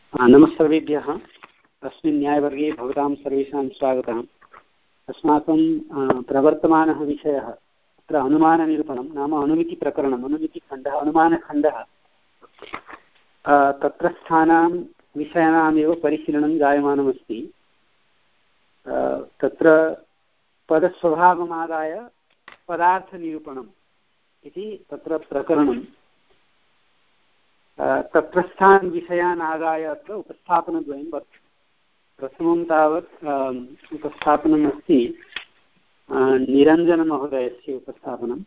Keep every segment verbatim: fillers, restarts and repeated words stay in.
नमस्सर्वेभ्यः। अस्मिन् न्यायवर्गे भवतां सर्वेषां स्वागतम्। अस्माकं प्रवर्तमानः विषयः अत्र अनुमाननिरूपणं नाम अनुमितिप्रकरणम्, अनुमितिखण्डः, अनुमानखण्डः। तत्रस्थानां विषयाणामेव परिशीलनं जायमानमस्ति। तत्र पदस्वभावमादाय पदार्थनिरूपणम् इति तत्र प्रकरणम्। तत्रस्थान् विषयान् आदाय अत्र उपस्थापनद्वयं वर्तते। प्रथमं तावत् उपस्थापनम् अस्ति निरञ्जनमहोदयस्य उपस्थापनं।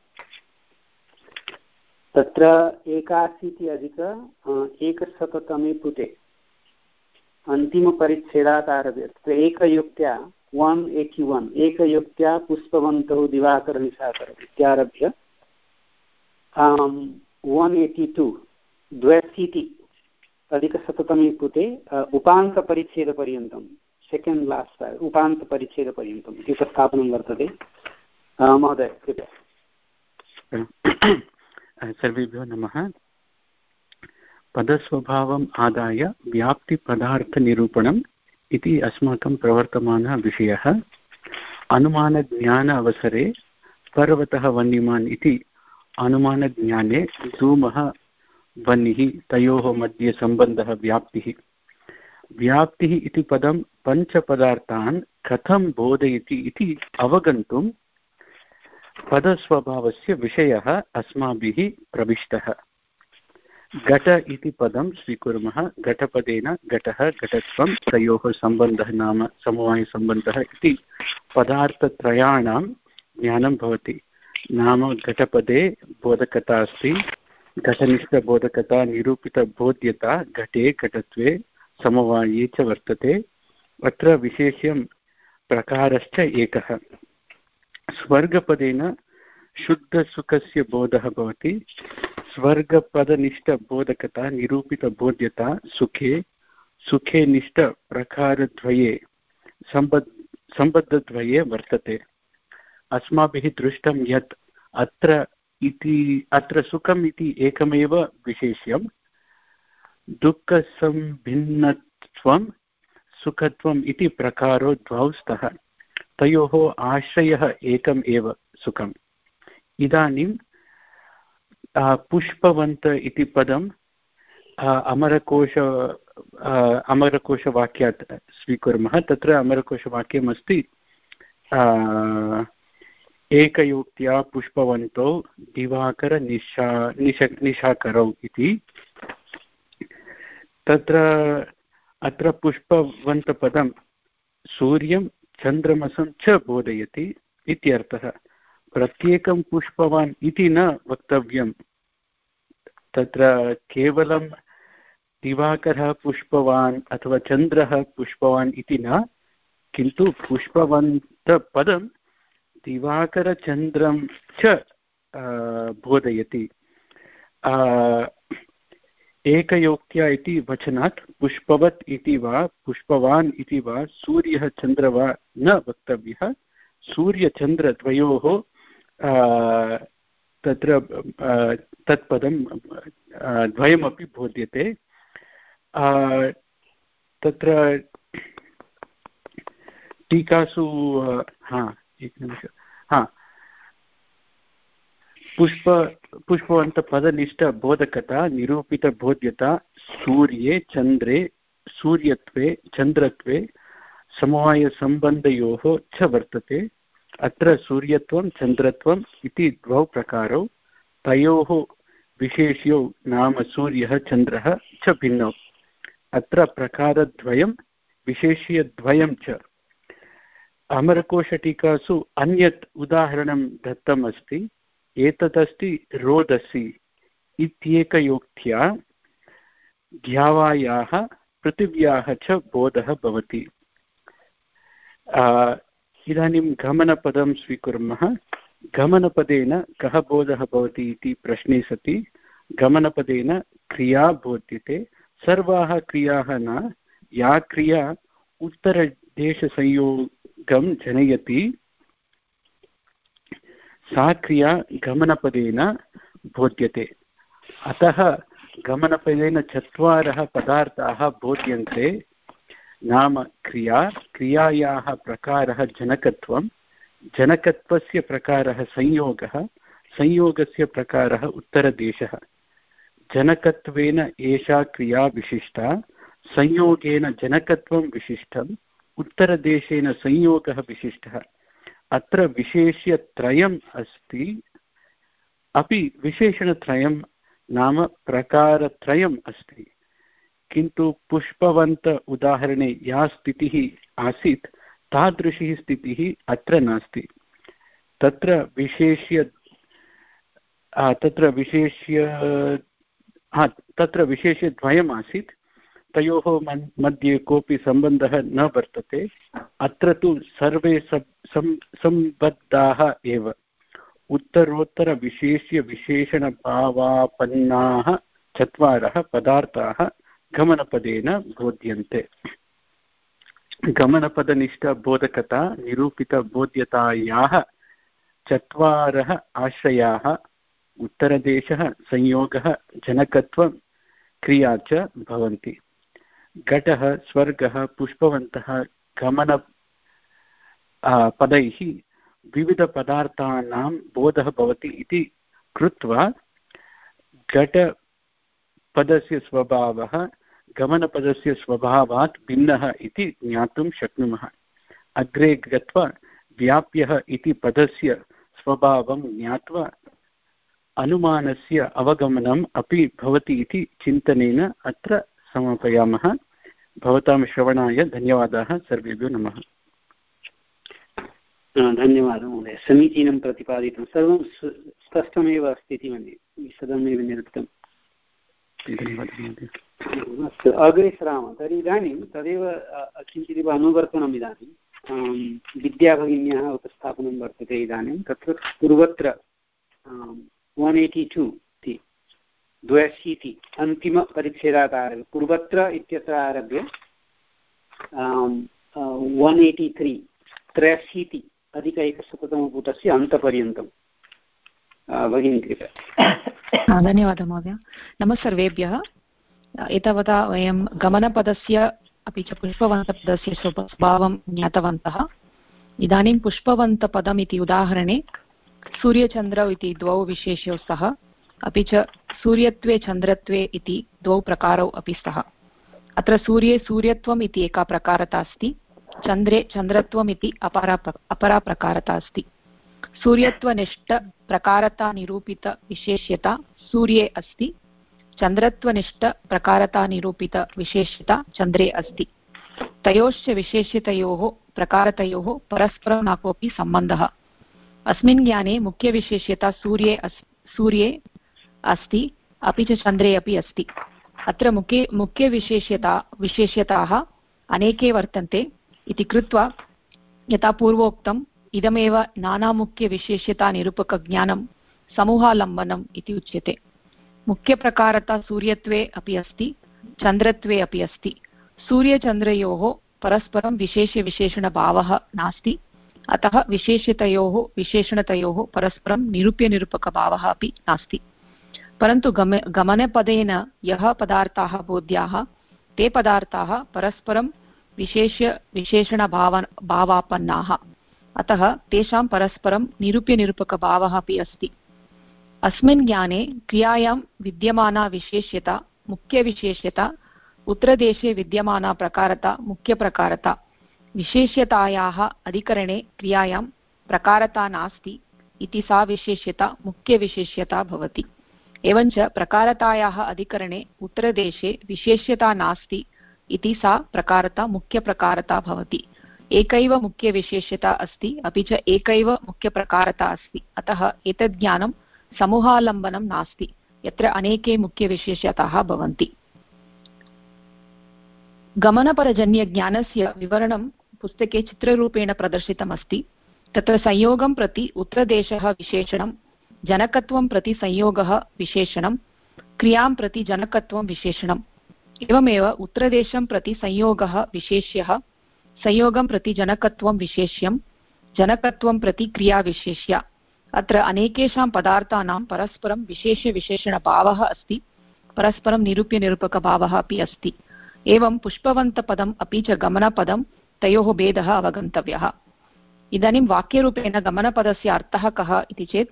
तत्र एकाशीति अधिक एकशततमे पुटे अन्तिमपरिच्छेदात् आरभ्य तत्र एकयुक्त्या वन् एटि वन् एकयुक्त्या पुष्पवन्तौ दिवाकरनिशाकर इत्यारभ्य वन् एटि टु द्व्यशीति अधिकशततमे पुटे उपान्तपरिच्छेदपर्यन्तं सेकेण्ड् लास्ट् उपान्तपरिच्छेदपर्यन्तम् इति उपस्थापनं वर्तते। महोदय कृपया। सर्वेभ्यो नमः। पदस्वभावम् आदाय व्याप्तिपदार्थनिरूपणम् इति अस्माकं प्रवर्तमानः विषयः। अनुमानज्ञान अवसरे पर्वतः वह्निमान् इति अनुमानज्ञाने धूमः वह्निः तयोः मध्ये सम्बन्धः व्याप्तिः। व्याप्तिः इति पदं पञ्चपदार्थान् कथं बोधयति इति अवगन्तुं पदस्वभावस्य विषयः अस्माभिः प्रविष्टः। घट इति पदं स्वीकुर्मः। घटपदेन घटः घटत्वं तयोः सम्बन्धः नाम समवायसम्बन्धः इति पदार्थत्रयाणां ज्ञानं भवति। नाम घटपदे बोधकता अस्ति, घटनिष्ठबोधकता निरूपितबोध्यता घटे घटत्वे समवाये च वर्तते। अत्र विशेष्यं प्रकारश्च एकः। स्वर्गपदेन शुद्धसुखस्य बोधः भवति। स्वर्गपदनिष्ठबोधकता निरूपितबोध्यता सुखे सुखे निष्ठप्रकारद्वये सम्बद् सम्बद्धद्वये वर्तते। अस्माभिः दृष्टं यत् अत्र इति अत्र सुखम् इति एकमेव विशेष्यं, दुःखसम्भिन्नत्वं सुखत्वम् इति प्रकारो द्वौ स्तः। तयोः आश्रयः एकम् एव सुखम्। इदानीं पुष्पवन्त इति पदम् अमरकोश अमरकोशवाक्यात् स्वीकुर्मः। तत्र अमरकोशवाक्यमस्ति एकयोक्त्या पुष्पवन्तौ दिवाकर निशा निश निशाकरौ इति। तत्र अत्र पुष्पवन्तपदं सूर्यं चन्द्रमसं च बोधयति इत्यर्थः। प्रत्येकं पुष्पवान् इति न वक्तव्यं। तत्र केवलं दिवाकरः पुष्पवान् अथवा चन्द्रः पुष्पवान् इति न, किन्तु पुष्पवन्तपदं दिवाकरचन्द्रं च बोधयति। एकयोक्त्या इति वचनात् पुष्पवत् इति वा पुष्पवान् इति वा सूर्यः चन्द्र वा न वक्तव्यः। सूर्यचन्द्रद्वयोः तत्र तत्पदं द्वयमपि बोध्यते। तत्र टीकासु हा एकनिमिषं हा पुष्प पुष्पवन्तपदनिष्ठबोधकता निरूपितबोध्यता सूर्ये चन्द्रे सूर्यत्वे चन्द्रत्वे समवायसम्बन्धयोः च वर्तते। अत्र सूर्यत्वं चन्द्रत्वम् इति द्वौ प्रकारौ। तयोः विशेष्यौ नाम सूर्यः चन्द्रः च भिन्नौ। अत्र प्रकारद्वयं विशेष्यद्वयं च। अमरकोशटीकासु अन्यत् उदाहरणं दत्तम् अस्ति। एतदस्ति रोदसी इत्येकयोक्त्या द्यावायाः पृथिव्याः च बोधः भवति। इदानीं गमनपदं स्वीकुर्मः। गमनपदेन कः बोधः भवति इति प्रश्ने सति गमनपदेन क्रिया बोध्यते। सर्वाः क्रियाः न, या क्रिया उत्तरदेशसंयोगं जनयति सा क्रिया गमनपदेन बोध्यते। अतः गमनपदेन चत्वारः पदार्थाः बोध्यन्ते नाम क्रिया, क्रियायाः प्रकारः जनकत्वं, जनकत्वस्य प्रकारः संयोगः, संयोगस्य प्रकारः उत्तरदेशः। जनकत्वेन एषा क्रिया विशिष्टा, संयोगेन जनकत्वं विशिष्टम्, उत्तरदेशेन संयोगः विशिष्टः। अत्र विशेष्यत्रयम् अस्ति, अपि विशेषणत्रयं नाम प्रकारत्रयम् अस्ति, किन्तु पुष्पवन्त उदाहरणे या स्थितिः आसीत् तादृशी स्थितिः अत्र नास्ति। तत्र विशेष्य तत्र विशेष्य हा तत्र विशेष्यद्वयम् आसीत्, तयोः मध्ये कोऽपि सम्बन्धः न वर्तते। अत्र तु सर्वे सम्बद्धाः एव। उत्तरोत्तरविशेष्यविशेषणभावापन्नाः चत्वारः पदार्थाः गमनपदेन बोध्यन्ते। गमनपदनिष्ठबोधकता निरूपितबोध्यतायाः चत्वारः आश्रयाः उत्तरदेशः, संयोगः, जनकत्वं, क्रिया च भवन्ति। घटः, स्वर्गः, पुष्पवन्तः गमन पदैः विविधपदार्थानां बोधः भवति इति कृत्वा घटपदस्य स्वभावः गमनपदस्य स्वभावात् भिन्नः इति ज्ञातुं शक्नुमः। अग्रे गत्वा व्याप्यः इति पदस्य स्वभावं ज्ञात्वा अनुमानस्य अवगमनम् अपि भवति इति चिन्तनेन अत्र समापयामः। भवतां श्रवणाय धन्यवादाः। सर्वेभ्यो नमः। धन्यवादः महोदय, समीचीनं प्रतिपादितं, सर्वं स्पष्टमेव अस्ति इति मन्ये, विशदमेव निरुक्तं। धन्यवादः महोदय। अस्तु, अग्रे सरामः। तर्हि इदानीं तदेव किञ्चिदिव अनुवर्तनम् इदानीं विद्याभगिन्याः उपस्थापनं वर्तते। इदानीं तत्र पूर्वत्र वन् एय्टि टु इति द्व्यशीति अन्तिमपरिच्छेदात् आरभ्य पूर्वत्र इत्यत्र आरभ्य वन् एय्टि त्रि त्र्यशीति अधिक एकशततमपुटस्य अन्तपर्यन्तं भगिनी कृपया। धन्यवादः महोदय। नमः सर्वेभ्यः। एतावता वयं गमनपदस्य अपि च पुष्पवन्तपदस्य स्वभावं ज्ञातवन्तः। इदानीं पुष्पवन्तपदम् इति उदाहरणे सूर्यचन्द्रौ इति द्वौ विशेष्यौ स्तः, अपि च सूर्यत्वे चन्द्रत्वे इति द्वौ प्रकारौ अपि स्तः। अत्र सूर्ये सूर्यत्वम् इति एका प्रकारता अस्ति, चन्द्रे चन्द्रत्वम् इति अपरा अपरा प्रकारता अस्ति। सूर्यत्वनिष्ठप्रकारता निरूपितविशेष्यता सूर्ये अस्ति, चन्द्रत्वनिष्ठप्रकारता निरूपितविशेष्यता चन्द्रे अस्ति। तयोश्च विशेष्यतयोः प्रकारतयोः परस्परं न कोऽपि सम्बन्धः। अस्मिन् ज्ञाने मुख्यविशेष्यता सूर्ये अस् सूर्ये अस्ति, अपि च चन्द्रे अपि अस्ति। अत्र मुख्य मुख्यविशेष्यता विशेष्यताः अनेके वर्तन्ते इति कृत्वा यथा पूर्वोक्तम् इदमेव नानामुख्यविशेष्यतानिरूपकज्ञानं समूहालम्बनम् इति उच्यते। मुख्यप्रकारता सूर्यत्वे अपि अस्ति, चन्द्रत्वे अपि अस्ति। सूर्यचन्द्रयोः परस्परं विशेष्यविशेषणभावः नास्ति, अतः विशेष्यतयोः विशेषणतयोः परस्परं निरूप्यनिरूपकभावः अपि नास्ति। परन्तु गम गमनपदेन यः पदार्थाः बोध्याः ते पदार्थाः परस्परं विशेष्य विशेषणभाव भावापन्नाः, अतः तेषां परस्परं निरूप्यनिरूपकभावः अपि अस्ति। अस्मिन् ज्ञाने क्रियायां विद्यमाना विशेष्यता मुख्यविशेष्यता, उत्तरदेशे विद्यमाना प्रकारता मुख्यप्रकारता, विशेष्यतायाः अधिकरणे क्रियायां प्रकारता नास्ति इति सा विशेष्यता मुख्यविशेष्यता भवति। एवञ्च प्रकारतायाः अधिकरणे उत्तरदेशे विशेष्यता नास्ति इति सा प्रकारता मुख्यप्रकारता भवति। एकैव मुख्यविशेष्यता अस्ति, अपि च एकैव मुख्यप्रकारता अस्ति, अतः एतद् ज्ञानं समूहालम्बनं नास्ति, यत्र अनेके मुख्यविशेष्यताः भवन्ति। गमनपरजन्यज्ञानस्य विवरणं पुस्तके चित्ररूपेण प्रदर्शितमस्ति। तत्र संयोगं प्रति उत्तरदेशः विशेषणं, जनकत्वं प्रति संयोगः विशेषणं, क्रियां प्रति जनकत्वं विशेषणम्। एवमेव उत्तरदेशं प्रति संयोगः विशेष्यः, संयोगं प्रति जनकत्वं विशेष्यं, जनकत्वं प्रति क्रिया विशेष्या। अत्र अनेकेषां पदार्थानां परस्परं विशेष्यविशेषणभावः अस्ति, परस्परं निरूप्यनिरूपकभावः अपि अस्ति। एवं पुष्पवन्तपदम् अपि च गमनपदं तयोः भेदः अवगन्तव्यः। इदानीं वाक्यरूपेण गमनपदस्य अर्थः कः इति चेत्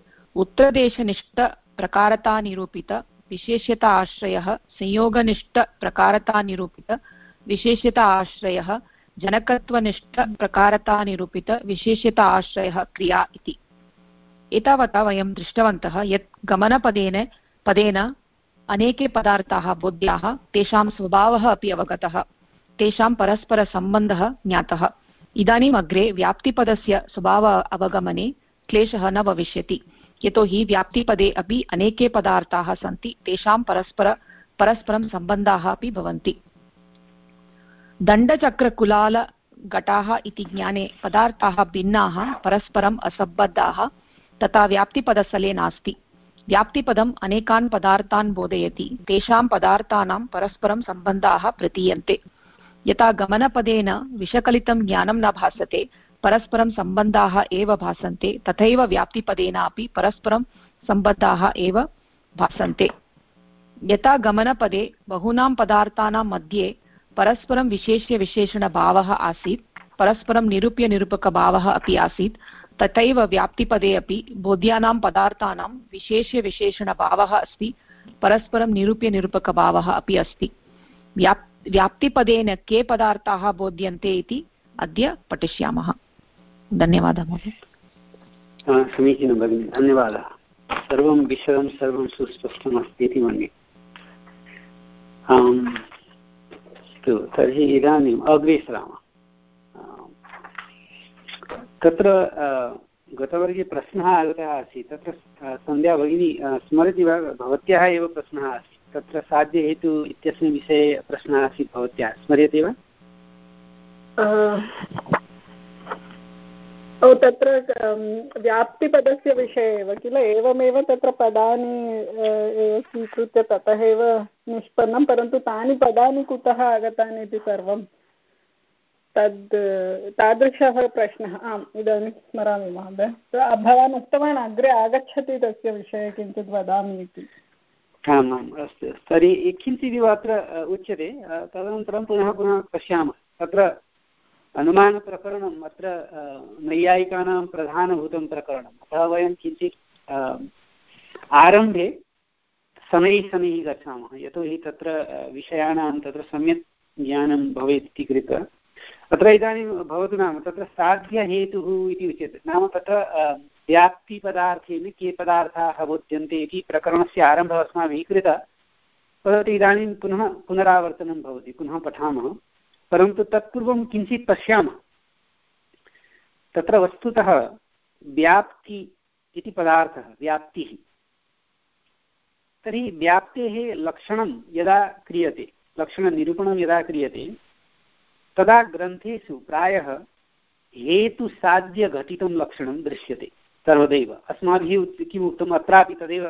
उत्तरदेशनिष्ठप्रकारतानिरूपित विशेष्यता आश्रयः संयोगनिष्ठप्रकारतानिरूपित विशेष्यता आश्रयः जनकत्वनिष्ठप्रकारतानिरूपित विशेष्यता आश्रयः क्रिया इति। एतावता वयं दृष्टवन्तः यत् गमनपदेन पदेन अनेके पदार्थाः बोध्याः, तेषां स्वभावः अपि अवगतः, तेषां परस्परसम्बन्धः ज्ञातः। इदानीम् अग्रे व्याप्तिपदस्य स्वभाव अवगमने क्लेशः न भविष्यति, यतोहि व्याप्तिपदे अपि अनेके पदार्थाः सन्ति, तेषां परस्पर परस्परं सम्बन्धाः अपि भवन्ति। दण्डचक्रकुलालघटाः इति ज्ञाने पदार्थाः भिन्नाः परस्परम् असम्बद्धाः तथा व्याप्तिपदस्थले नास्ति। व्याप्तिपदम् अनेकान् पदार्थान् बोधयति, तेषां पदार्थानां परस्परं सम्बन्धाः प्रतीयन्ते। यथा गमनपदेन विषकलितं ज्ञानं न भासते, परस्परं सम्बन्धाः एव भासन्ते, तथैव व्याप्तिपदेनापि परस्परं सम्बद्धाः एव भासन्ते। यथा गमनपदे बहूनां पदार्थानां मध्ये परस्परं विशेष्यविशेषणभावः आसीत्, परस्परं निरूप्यनिरूपकभावः अपि आसीत्, तथैव व्याप्तिपदे अपि बोध्यानां पदार्थानां विशेष्यविशेषणभावः अस्ति, परस्परं निरूप्यनिरूपकभावः अपि अस्ति। व्याप् व्याप्तिपदेन के पदार्थाः बोध्यन्ते इति अद्य पठिष्यामः। धन्यवादः महोदय। समीचीनं भगिनि, धन्यवादः। सर्वं विषदं सर्वं सुस्पष्टमस्ति इति मन्ये। अस्तु, तर्हि इदानीम् अग्रे सरामः। तत्र गतवर्गे प्रश्नः आगतः आसीत्, तत्र सन्ध्या भगिनी स्मरति वा? भवत्याः एव प्रश्नः आसीत्, तत्र साध्यहेतु इत्यस्मिन् विषये प्रश्नः आसीत्, भवत्याः स्मर्यते वा? ओ तत्र व्याप्तिपदस्य विषये एव किल, एवमेव तत्र पदानि स्वीकृत्य ततः एव निष्पन्नं, परन्तु तानि पदानि कुतः आगतानि इति सर्वं तद् तादृशः प्रश्नः। आम्, इदानीं स्मरामि महोदय। भवान् उक्तवान् अग्रे आगच्छति तस्य विषये किञ्चित् वदामि इति। आम् आम्, अस्तु। तर्हि किञ्चिदिव अत्र उच्यते, तदनन्तरं पुनः पुनः पश्यामः। तत्र अनुमानप्रकरणम् अत्र नैयायिकानां प्रधानभूतं प्रकरणम्, अतः वयं किञ्चित् आरम्भे शनैः शनैः गच्छामः, यतोहि तत्र विषयाणां तत्र सम्यक् ज्ञानं भवेत् इति कृत्वा। अत्र इदानीं भवतु नाम तत्र साध्यहेतुः इति उच्यते, नाम तत्र व्याप्तिपदार्थेन के पदार्थाः बोध्यन्ते इति प्रकरणस्य आरम्भः अस्माभिः कृतः, परन्तु इदानीं पुनः पुनरावर्तनं भवति, पुनः पठामः। परन्तु तत्पूर्वं किञ्चित् पश्यामः। तत्र वस्तुतः व्याप्ति इति पदार्थः, व्याप्तिः, तर्हि व्याप्तेः लक्षणं यदा क्रियते, लक्षणनिरूपणं यदा क्रियते, तदा ग्रन्थेषु प्रायः हेतुसाध्यघटितं लक्षणं दृश्यते सर्वदैव। अस्माभिः किम् उक्तम्, अत्रापि तदेव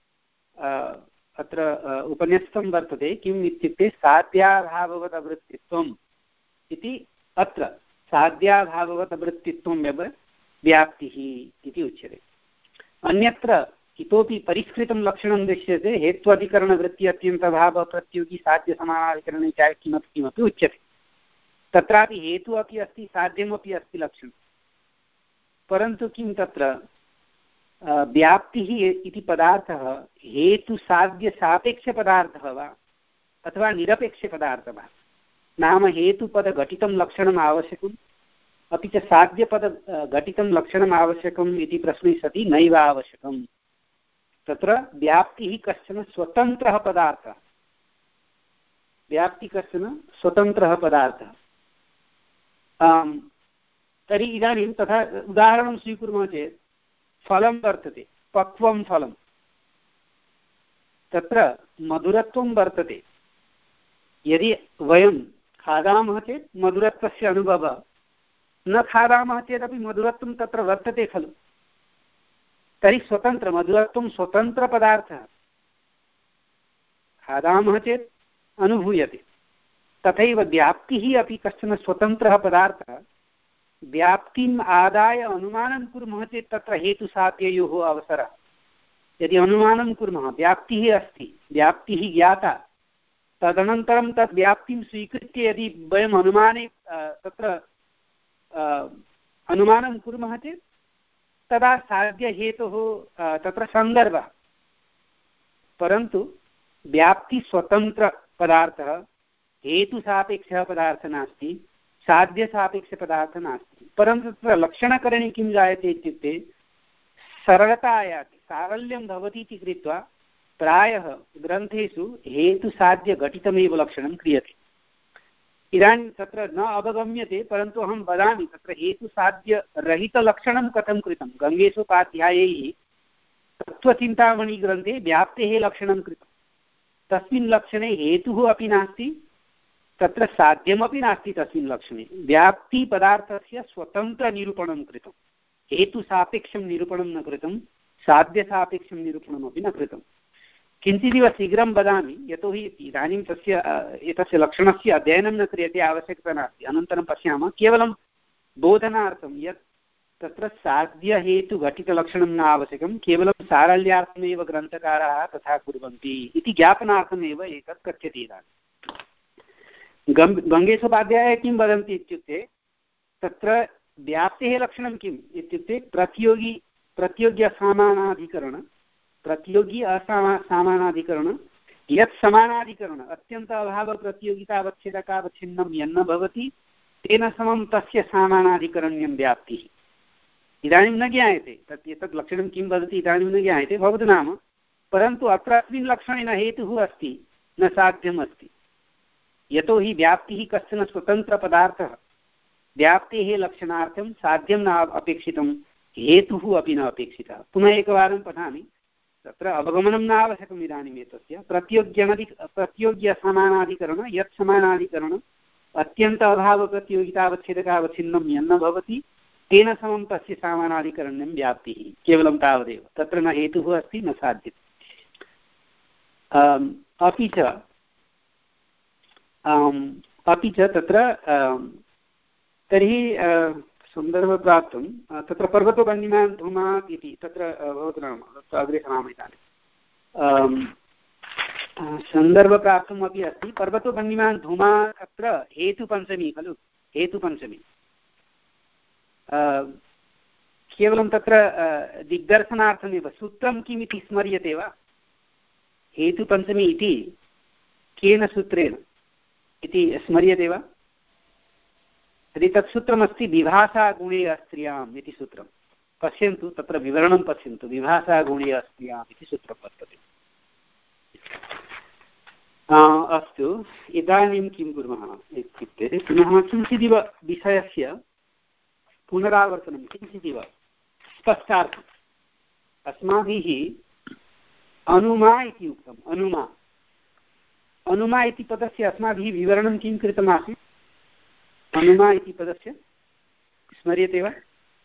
अत्र उपन्यस्तं वर्तते। किम् इत्युक्ते साध्याभाववदवृत्तित्वम् इति, अत्र साध्याभाववदवृत्तित्वम् एव व्याप्तिः इति उच्यते। अन्यत्र इतोपि परिष्कृतं लक्षणं दृश्यते, हेत्वधिकरणवृत्ति अत्यन्तभावप्रत्योगी साध्यसमानाधिकरणे च किमपि किमपि उच्यते। तत्रापि हेतु अपि अस्ति, साध्यमपि अस्ति लक्षणं, परन्तु किं तत्र व्याप्तिः इति पदार्थः हेतुसाध्यसापेक्षपदार्थः वा अथवा निरपेक्षपदार्थः वा? नाम हेतुपदघटितं लक्षणम् आवश्यकम्, अपि च साध्यपदघटितं लक्षणम् आवश्यकम् इति प्रश्ने सति नैव आवश्यकम्। तत्र व्याप्तिः कश्चन स्वतन्त्रः पदार्थः, व्याप्ति कश्चन स्वतन्त्रः पदार्थः। तर्हि इदानीं तथा उदाहरणं स्वीकुर्मः चेत् फलं वर्तते, पक्वं फलं, तत्र मधुरत्वं वर्तते। यदि वयं खादामः चेत् मधुरत्वस्य अनुभवः, न खादामः चेदपि मधुरत्वं तत्र वर्तते खलु। तर्हि स्वतन्त्र मधुरत्वं स्वतन्त्रपदार्थः, खादामः चेत् अनुभूयते। तथैव व्याप्तिः अपि कश्चन स्वतन्त्रः पदार्थः। व्याप्तिम् आदाय अनुमानं कुर्मः चेत् तत्र हेतुसाध्ययोः अवसरः, यदि अनुमानं कुर्मः व्याप्तिः अस्ति, व्याप्तिः ज्ञाता, तदनन्तरं तद् व्याप्तिं स्वीकृत्य यदि वयम् अनुमाने तत्र अनुमानं कुर्मः चेत् तदा साध्यहेतुः तत्र सन्दर्भः। परन्तु व्याप्तिस्वतन्त्रपदार्थः हेतुसापेक्षः पदार्थः नास्ति, साध्यसापेक्षपदार्थः नास्ति। परन्तु तत्र लक्षणकरणे किं जायते इत्युक्ते सरलता आयाति, सारल्यं भवति इति कृत्वा प्रायः ग्रन्थेषु हेतुसाध्यघटितमेव लक्षणं क्रियते। इदानीं तत्र न अवगम्यते, परन्तु अहं वदामि तत्र हेतुसाध्यरहितलक्षणं कथं कृतं। गङ्गेशोपाध्यायैः तत्त्वचिन्तामणिग्रन्थे व्याप्तेः लक्षणं कृतं। तस्मिन् लक्षणे हेतुः अपि नास्ति, तत्र साध्यमपि नास्ति। तस्मिन् लक्षणे व्याप्तिपदार्थस्य स्वतन्त्रनिरूपणं कृतं, हेतुसापेक्षं निरूपणं न कृतं, साध्यसापेक्षं निरूपणमपि न कृतं। किञ्चिदिव शीघ्रं वदामि, यतोहि इदानीं तस्य एतस्य लक्षणस्य अध्ययनं न क्रियते, आवश्यकता नास्ति, अनन्तरं पश्यामः। केवलं बोधनार्थं यत् तत्र साध्यहेतुघटितलक्षणं न आवश्यकं, केवलं सारल्यार्थमेव ग्रन्थकाराः तथा कुर्वन्ति इति ज्ञापनार्थमेव एतत् कथ्यते। इदानीं गं गङ्गेशोपाध्यायः किं वदन्ति इत्युक्ते तत्र व्याप्तेः लक्षणं किम् इत्युक्ते प्रतियोगी प्रतियोग्यसामानाधिकरण प्रतियोगी असामा सामानाधिकरण यत् समानाधिकरण अत्यन्त अभावप्रतियोगितावच्छेदकावच्छिन्नं यन्न भवति तेन समं तस्य सामानाधिकरण्यं व्याप्तिः। इदानीं न ज्ञायते तत् एतत् लक्षणं किं वदति, इदानीं न ज्ञायते, भवतु नाम। परन्तु अत्र अस्मिन् लक्षणे न हेतुः अस्ति न साध्यम् अस्ति, यतोहि व्याप्तिः कश्चन स्वतन्त्रपदार्थः। व्याप्तेः लक्षणार्थं साध्यं न अपेक्षितं, हेतुः अपि न अपेक्षितः। पुनः एकवारं पठामि, तत्र अवगमनं न आवश्यकम्। इदानीम् एतस्य प्रतियोग्यनदि प्रतियोग्यसमानाधिकरण यत् समानाधिकरण अत्यन्त अभावप्रतियोगितावच्छेदकावच्छिन्नं यन्न भवति तेन समं तस्य सामानाधिकरण्यं व्याप्तिः, केवलं तावदेव। तत्र न हेतुः अस्ति न साध्यते। अपि च अपि च तत्र तर्हि सन्दर्भप्राप्तं तत्र पर्वतोपन्निमान् धूमात् इति तत्र भवतु नाम तत्र अग्रे सरामः। इदानीं सन्दर्भप्राप्तम् अपि अस्ति। पर्वतोपन्निमान् धूमात् अत्र हेतुपञ्चमी खलु, हेतुपञ्चमी। केवलं तत्र दिग्दर्शनार्थमेव सूत्रं किमिति स्मर्यते वा? हेतुपञ्चमी इति केन सूत्रेण इति स्मर्यते वा? यदि तत् सूत्रमस्ति विभाषा गुणे अस्त्रियाम् इति सूत्रं, पश्यन्तु तत्र विवरणं पश्यन्तु। विभाषा गुणे अस्त्रियाम् इति सूत्रं वर्तते। अस्तु, इदानीं किं कुर्मः इत्युक्ते पुनः किञ्चिदिव विषयस्य पुनरावर्तनं किञ्चिदिव स्पष्टार्थम्। अस्माभिः अनुमा इति उक्तम्। अनुमा अनुमा इति पदस्य अस्माभिः विवरणं किं कृतमासीत्? अनुमा इति पदस्य स्मर्यते वा?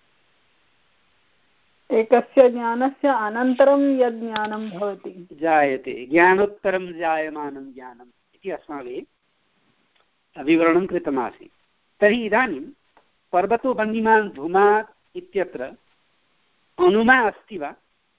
एकस्य ज्ञानस्य अनन्तरं यद् ज्ञानं भवति जायते, ज्ञानोत्तरं जायमानं ज्ञानम् इति अस्माभिः विवरणं कृतमासीत्। तर्हि इदानीं पर्वतो बन्दिमान् धूमात् इत्यत्र अनुमा अस्ति वा?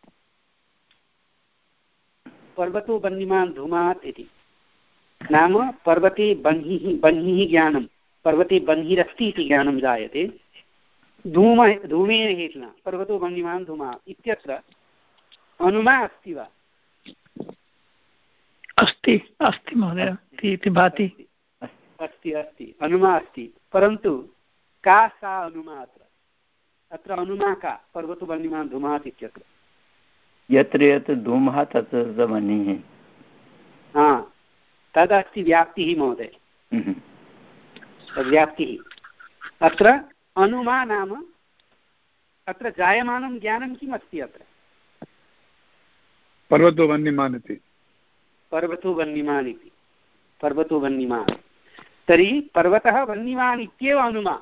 पर्वतो बन्दिमान् धूमात् इति नाम पर्वते बह्निः बह्निः ज्ञानं, पर्वते बह्निरस्ति इति ज्ञानं जायते धूम धूमेन हेतुना। पर्वतो बन्दिमान् धूमात् इत्यत्र अनुमा अस्ति वा? अस्ति अस्ति महोदय इति भाति। अस्ति अस्ति अनुमा अस्ति, परन्तु का सा अनुमा? अत्र अत्र अनुमा का? पर्वतो बन्दिमान् धूमात् इत्यत्र यत्र यत्र धूमः तत्र बह्निः, हा तदस्ति व्याप्तिः महोदय, तद्व्याप्तिः। अत्र अनुमा नाम अत्र जायमानं ज्ञानं किम् अस्ति? अत्र पर्वतो वह्निमान् इति पर्वतो वह्निमान् इति पर्वतो वह्निमान्। तर्हि पर्वतः वह्निमान् इत्येव अनुमा।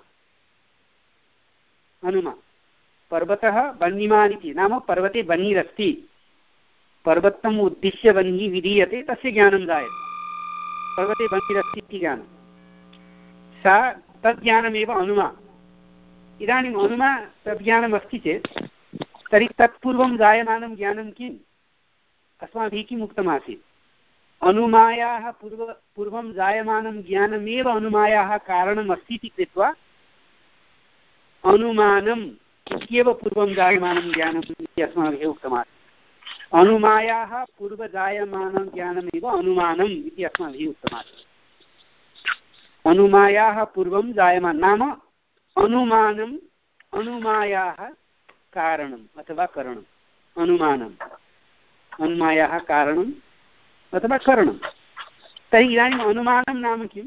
अनुमा पर्वतः वह्निमान् इति नाम पर्वते वह्निरस्ति, पर्वतम् उद्दिश्य वह्निः विधीयते, तस्य ज्ञानं जायते। पर्वते वह्निरस्ति इति ज्ञानं, सा तज्ज्ञानमेव अनुमा। इदानीम् अनुमा तज्ज्ञानमस्ति चेत् तर्हि तत्पूर्वं जायमानं ज्ञानं किम्? अस्माभिः किम् उक्तमासीत् अनुमायाः पूर्व पूर्वं जायमानं ज्ञानमेव अनुमायाः कारणम् अस्ति इति कृत्वा अनुमानम् इत्येव पूर्वं जायमानं ज्ञानम् इति अस्माभिः उक्तमासीत् अनुमायाः पूर्वजायमानं ज्ञानमेव अनुमानम् इति अस्माभिः उक्तमासीत् अनुमायाः पूर्वं जायमानं नाम अनुमानम् अनुमायाः कारणम् अथवा करणम् अनुमानम् अनुमायाः कारणम् अथवा करणं तर्हि इदानीम् अनुमानं नाम किम्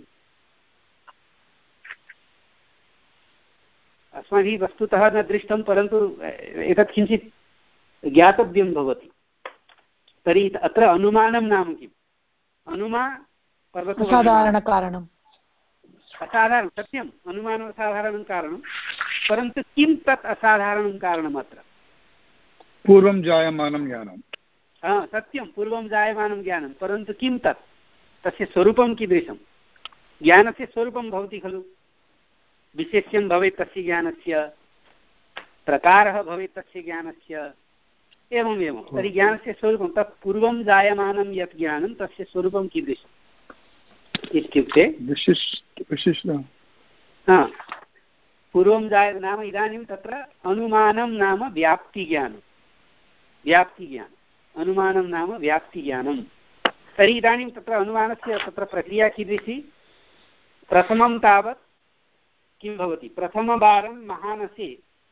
अस्माभिः वस्तुतः न दृष्टं परन्तु एतत् किञ्चित् ज्ञातव्यं भवति तर्हि अत्र अनुमानं नाम किम् अनुमा असाधारणकारणम् असाधारणं सत्यम् अनुमानम् असाधारणं कारणं परन्तु किं तत् असाधारणं कारणम् अत्र पूर्वं जायमानं ज्ञानं हा सत्यं पूर्वं जायमानं ज्ञानं परन्तु किं तत् तस्य स्वरूपं कीदृशं ज्ञानस्य स्वरूपं भवति खलु विशेष्यं भवेत् तस्य ज्ञानस्य प्रकारः भवेत् तस्य ज्ञानस्य एवम् एवं तर्हि ज्ञानस्य स्वरूपं तत् पूर्वं जायमानं यत् ज्ञानं तस्य स्वरूपं कीदृशम् इत्युक्ते विशिष्ट हा पूर्वं जाय नाम इदानीं तत्र अनुमानं नाम व्याप्तिज्ञानं व्याप्तिज्ञानं अनुमानं नाम व्याप्तिज्ञानं तर्हि इदानीं तत्र अनुमानस्य तत्र प्रक्रिया कीदृशी प्रथमं तावत् किं भवति प्रथमवारं महानसे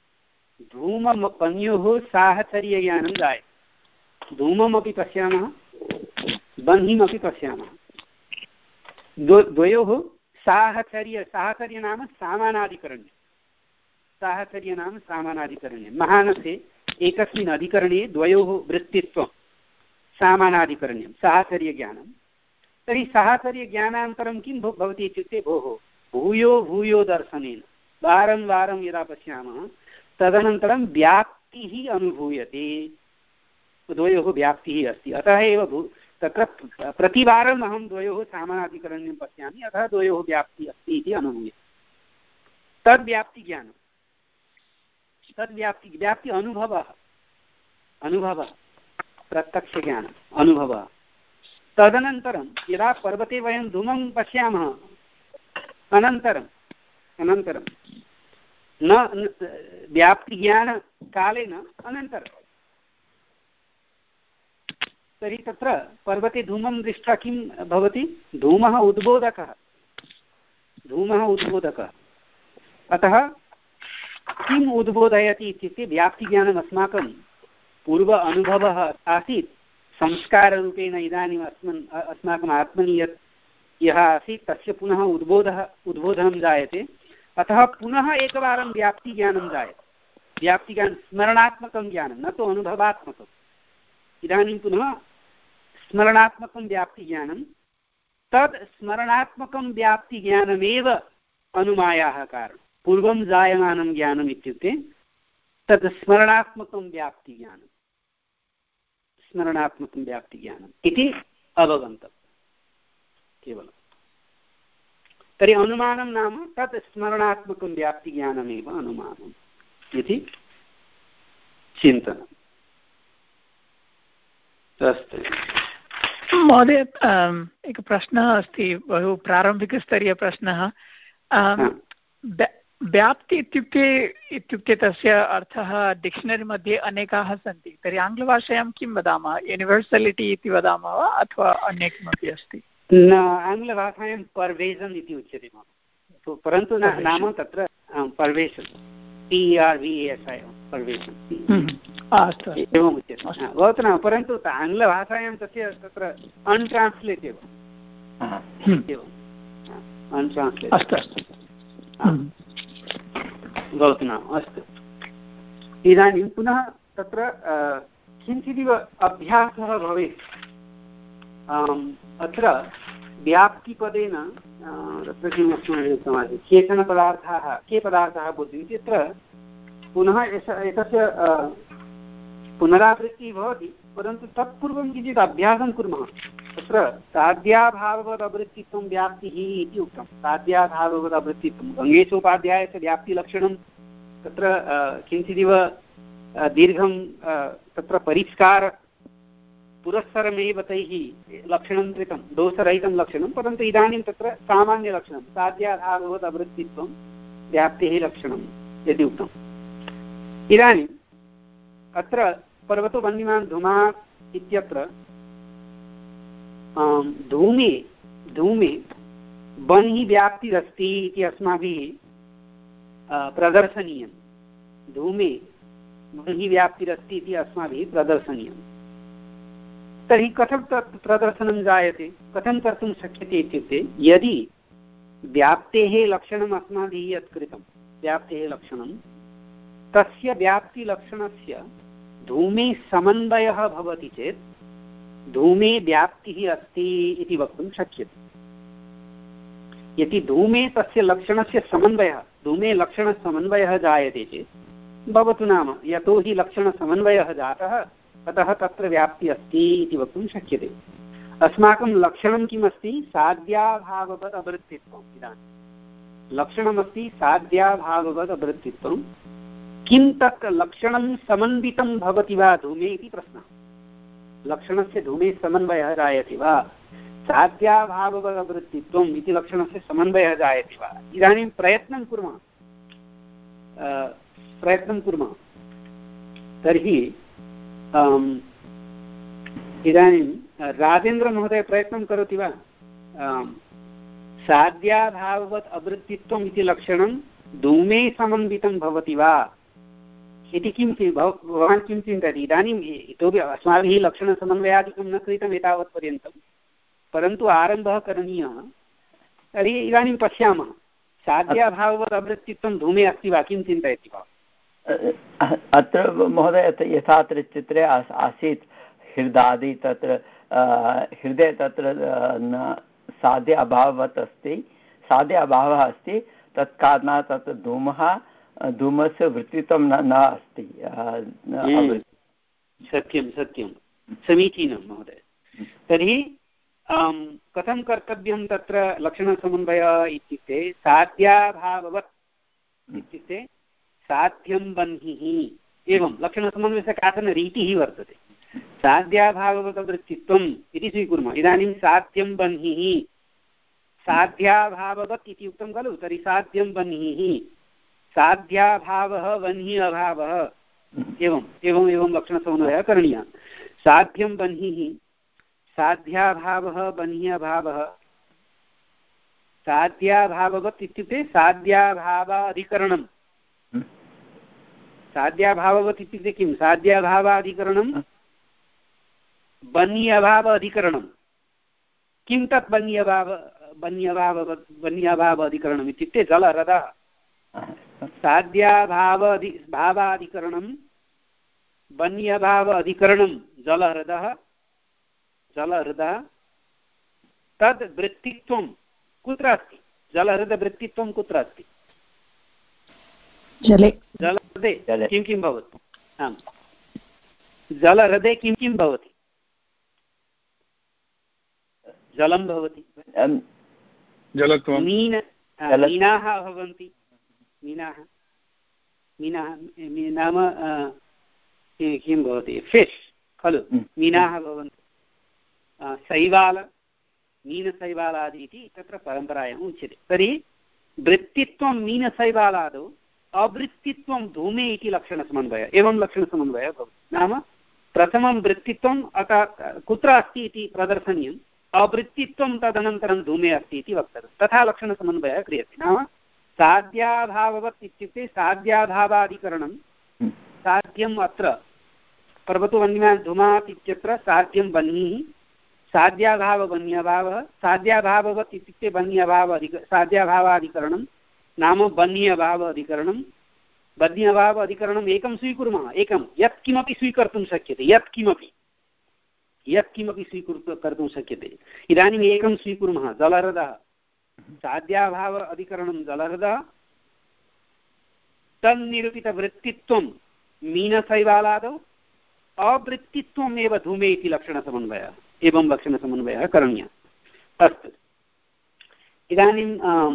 धूमपन्योः साहचर्यज्ञानं जायते धूममपि पश्यामः बह्निमपि पश्यामः द्वयोः साहचर्य साहचर्य नाम सामानाधिकरण्यं साहचर्य नाम सामानाधिकरण्यं महानसे एकस्मिन् अधिकरणे द्वयोः वृत्तित्वं सामानाधिकरण्यं साहचर्यज्ञानं तर्हि साहचर्यज्ञानान्तरं किं भवति इत्युक्ते भोः भूयो भूयो दर्शनेन वारं वारं यदा पश्यामः तदनन्तरं व्याप्तिः अनुभूयते द्वयोः व्याप्तिः अस्ति अतः एव भू तत्र प्रतिवारम् अहं द्वयोः सामानाधिकरण्यं पश्यामि अतः द्वयोः व्याप्तिः अस्ति इति अनुभूयते तद्व्याप्तिज्ञानं तद्व्याप्ति व्याप्ति अनुभवः अनुभवः प्रत्यक्षज्ञानम् अनुभवः तदनन्तरं यदा पर्वते वयं धूमं पश्यामः अनन्तरम् अनन्तरं न व्याप्तिज्ञानकालेन अनन्तरं तर्हि तत्र पर्वते धूमं दृष्ट्वा किं भवति धूमः उद्बोधकः धूमः उद्बोधकः अतः किम् उद्बोधयति इत्युक्ते व्याप्तिज्ञानम् अस्माकं पूर्व अनुभवः आसीत् संस्काररूपेण इदानीम् अस्मन् अस्माकम् आत्मनि यत् यः आसीत् तस्य पुनः उद्बोधः उद्बोधनं जायते अतः पुनः एकवारं व्याप्तिज्ञानं जायते व्याप्तिज्ञानं स्मरणात्मकं ज्ञानं न तु अनुभवात्मकम् इदानीं पुनः स्मरणात्मकं व्याप्तिज्ञानं तद् स्मरणात्मकं व्याप्तिज्ञानमेव अनुमायाः कारणं पूर्वं जायमानं ज्ञानम् इत्युक्ते तद् स्मरणात्मकं व्याप्तिज्ञानं स्मरणात्मकं व्याप्तिज्ञानम् इति अवगन्तव्यं केवलं तर्हि अनुमानं नाम तत् स्मरणात्मकं व्याप्तिज्ञानमेव अनुमानम् इति चिन्तनम् अस्तु महोदय एकः प्रश्नः अस्ति बहु प्रारम्भिकस्तरीयप्रश्नः व्याप्ति इत्युक्ते इत्युक्ते तस्य अर्थः डिक्षनरि मध्ये अनेकाः सन्ति तर्हि आङ्ग्लभाषायां किं वदामः यूनिवर्सलिटी इति वदामः वा अथवा अन्य किमपि अस्ति न आङ्ग्लभाषायां पर्वेशन् इति उच्यते मम परन्तु नाम तत्र पर्वेशन् पि आर् वि एस् ऐ पर्वेशन् अस्तु एवम् उच्यते भवतु नाम परन्तु आङ्ग्लभाषायां तस्य तत्र अनट्रान्स्लेट् एव एवम् अनट्रान्स्लेट् अस्तु अस्तु भवतु नाम अस्तु इदानीं पुनः तत्र किञ्चिदिव अभ्यासः भवेत् अत्र व्याप्तिपदेन तत्र किम् अस्माभिः उक्तमासीत् केचन पदार्थाः के पदार्थाः बुद्धिन्ति तत्र पुनः एतस्य पुनरावृत्तिः भवति परन्तु तत्पूर्वं किञ्चित् अभ्यासं कुर्मः तत्र साध्याभाववदवृत्तित्वं व्याप्तिः इति उक्तं साध्याभाववदवृत्तित्वं गङ्गेशोपाध्यायस्य व्याप्तिलक्षणं तत्र किञ्चिदिव दीर्घं तत्र परिष्कार पुरस्सरमेव तैः लक्षणं कृतं दोषरहितं लक्षणं, परन्तु इदानीं तत्र सामान्यलक्षणं साध्याभाववत् अवृत्तित्वं व्याप्तेः लक्षणं यदि उक्तम्। इदानीम् अत्र पर्वतो वह्निमान् धूमः इत्यत्र धूमे धूमे बह्नि व्याप्तिरस्ति इति अस्माभिः प्रदर्शनीयं। धूमे बह्नि व्याप्तिरस्ति इति अस्माभिः प्रदर्शनीयं। तर्हि कथं तत् प्रदर्शनं जायते, कथं कर्तुं शक्यते इत्युक्ते यदि व्याप्तेः लक्षणम् अस्माभिः यत् कृतं व्याप्तेः लक्षणं तस्य व्याप्तिलक्षणस्य धूमे समन्वयः भवति चेत् धूमे व्याप्तिः अस्ति इति वक्तुं शक्यते। यदि धूमे तस्य लक्षणस्य समन्वयः धूमे लक्षणसमन्वयः जायते चेत् भवतु नाम यतो हि लक्षणसमन्वयः जातः अतः तत्र व्याप्तिः अस्ति इति वक्तुं शक्यते। अस्माकं लक्षणं किमस्ति? साध्याभाववत् अवृत्तित्वम्। इदानीं लक्षणमस्ति साध्याभाववत् अवृत्तित्वं। किं तत् लक्षणं समन्वितं भवति वा धूमे इति प्रश्नः। लक्षणस्य धूमे समन्वयः जायते वा? साध्याभाववत् अवृत्तित्वम् इति लक्षणस्य समन्वयः जायते वा? इदानीं प्रयत्नं कुर्मः प्रयत्नं कुर्मः तर्हि इदानीं राजेन्द्रमहोदय प्रयत्नं करोति वा? साध्याभाववत् अवृत्तित्वम् इति लक्षणं धूमे समन्वितं भवति वा इति किं भवान् किं चिन्तयति? इदानीम् इतोपि अस्माभिः लक्षणसमन्वयादिकं न कृतम् एतावत्पर्यन्तं, परन्तु आरम्भः करणीयः। तर्हि इदानीं पश्यामः साध्याभाववत् अवृत्तित्वं धूमे अस्ति वा, किं चिन्तयति वा? अत्र महोदय यथा अत्र चित्रे आसीत् हृदादि तत्र हृदय तत्र न साध्य अभाववत् अस्ति, साध्य अभावः अस्ति, तत् कारणात् तत्र धूमः धूमस्य वृत्तित्वं न न अस्ति। सत्यं सत्यं समीचीनं महोदय। तर्हि कथं कर्तव्यं तत्र लक्षणसमन्वयः इत्युक्ते साध्याभाववत् इत्युक्ते साध्यं बह्निः एवं लक्षणसमन्वयस्य काचन रीतिः वर्तते। साध्याभाववद्वृत्तित्वम् इति स्वीकुर्मः। इदानीं साध्यं बह्निः साध्याभाववत् इति उक्तं खलु, तर्हि साध्यं बह्निः साध्याभावः बह्नि अभावः एवम् एवम् एवं लक्षणसमन्वयः करणीयः। साध्यं बह्निः साध्याभावः बह्नि अभावः साध्याभाववत् इत्युक्ते साध्याभावाधिकरणं। साध्याभाववत् इत्युक्ते किं? साध्याभावाधिकरणं बह्नि अभाव अधिकरणं। किं तत् बह्नि अभाव बह्नि अभाव बह्नि अभाव अधिकरणम् इत्युक्ते जलहृदः। साध्याभावादि भावाधिकरणं बह्नि अभाव अधिकरणं जलहृदः जलहृदः तद् वृत्तित्वं कुत्र अस्ति? जलहृदवृत्तित्वं कुत्र अस्ति? जले। जलहृदे किं किं भवति? आम्, जलहृदे किं किं भवति? जलं भवति, मीन मीनाः भवन्ति। मीनाः मीनाः नाम किं भवति? फिश् खलु, मीनाः भवन्ति। शैवाल मीनशैवालादि इति तत्र परम्परायाम् उच्यते। तर्हि वृत्तित्वं मीनशैवालादौ अवृत्तित्वं धूमे इति लक्षणसमन्वयः एवं लक्षणसमन्वयः भवति। नाम प्रथमं वृत्तित्वम् अतः कुत्र अस्ति इति प्रदर्शनीयम्, अवृत्तित्वं तदनन्तरं धूमे अस्ति इति वक्तव्यं। तथा लक्षणसमन्वयः क्रियते। नाम साध्याभाववत् इत्युक्ते साध्याभावाधिकरणं साध्यम् अत्र पर्वतो वह्निमान् धूमात् इत्यत्र साध्यं बह्निः साध्याभाव बह्न्यभावः साध्याभाववत् इत्युक्ते बह्न्यभाव अधिक साध्याभावाधिकरणं नाम बह्न्यभाव अधिकरणं। बह्न्यभाव अधिकरणम् एकं स्वीकुर्मः, एकं यत्किमपि स्वीकर्तुं शक्यते, यत्किमपि यत्किमपि स्वीकृत्य कर्तुं शक्यते। इदानीम् एकं स्वीकुर्मः, जलहृदः। साध्याभाव अधिकरणं जलहृदः, तन्निरूपितवृत्तित्वं मीनशैवालादौ, अवृत्तित्वम् एव धूमे इति लक्षणसमन्वयः। एवं लक्षणसमन्वयः करणीयः। अस्तु, इदानीं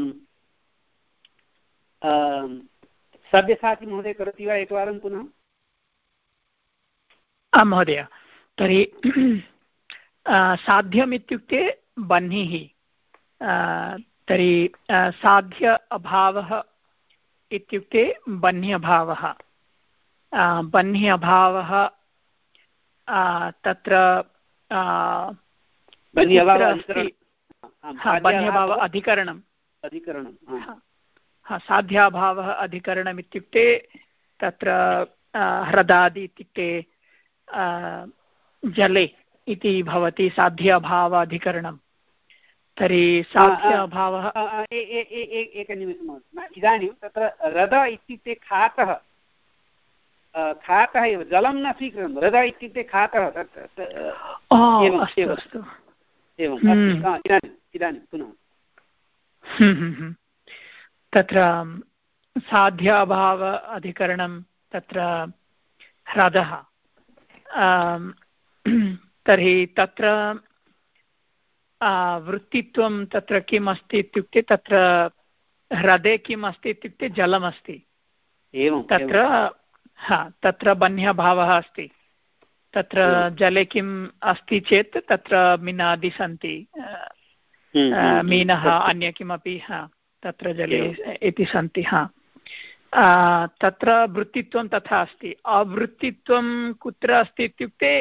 सव्यसाची महोदय करोति वा एकवारं पुनः? आं महोदय। तर्हि साध्यम् इत्युक्ते बह्निः, तर्हि साध्य अभावः इत्युक्ते बह्न्यभावः। बह्नि अभावः तत्र बह्न्यभाव अधिकरणम् अधिकरणं साध्याभावः अधिकरणम् इत्युक्ते तत्र ह्रदादि इत्युक्ते जले इति भवति साध्याभाव अधिकरणं। तर्हि साध्याभावः एकनिमिषम्, इदानीं तत्र ह्रद इत्युक्ते खातः, खातः एव, जलं न स्वीकृतं, ह्रद इत्युक्ते खातः। इदानीं पुनः तत्र साध्याभाव अधिकरणं तत्र ह्रदः। तर्हि तत्र वृत्तित्वं तत्र किम् अस्ति इत्युक्ते तत्र ह्रदे किम् अस्ति इत्युक्ते जलमस्ति। तत्र हा तत्र बह्न्यभावः अस्ति। तत्र जले किम् अस्ति चेत् तत्र मीनादि सन्ति, मीनः अन्य किमपि हा तत्र जले इति सन्ति। हा तत्र वृत्तित्वं तथा अस्ति। अवृत्तित्वं कुत्र अस्ति इत्युक्ते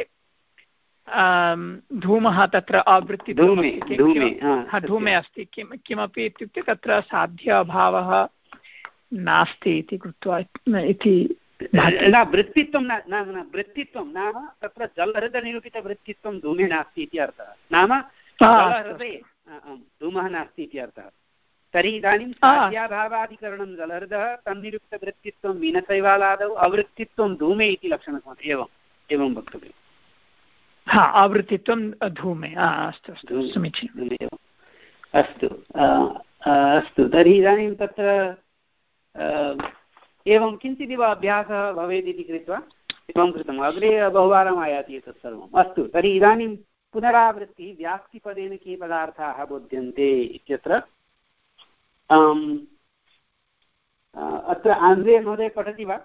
धूमः तत्र आवृत्तित्वं धूमे अस्ति। किं किमपि इत्युक्ते तत्र साध्याभावः नास्ति इति कृत्वा इति न वृत्तित्वं न वृत्तित्वं नाम तत्र जलहृदनिरूपितवृत्तित्वं धूमे नास्ति इति अर्थः। नाम जलहृदे धूमः नास्ति इति अर्थः। तर्हि इदानीं साध्याभावाधिकरणं जलहृदः तन्निरूपितवृत्तित्वं मीनशैवालादौ अवृत्तित्वं धूमे इति लक्षणं भवति। एवम् एवं वक्तव्यम्। हा आवृत्तित्वं धूमे। अस्तु अस्तु समीचीनम्। एवम् अस्तु अस्तु तर्हि इदानीं तत्र एवं किञ्चिदिव अभ्यासः भवेत् इति कृत्वा एवं कृतम्। अग्रे बहुवारम् आयाति एतत् सर्वम्। अस्तु तर्हि इदानीं पुनरावृत्तिः व्याप्तिपदेन के पदार्थाः बोध्यन्ते इत्यत्र अत्र आन्द्रे महोदय पठति वा?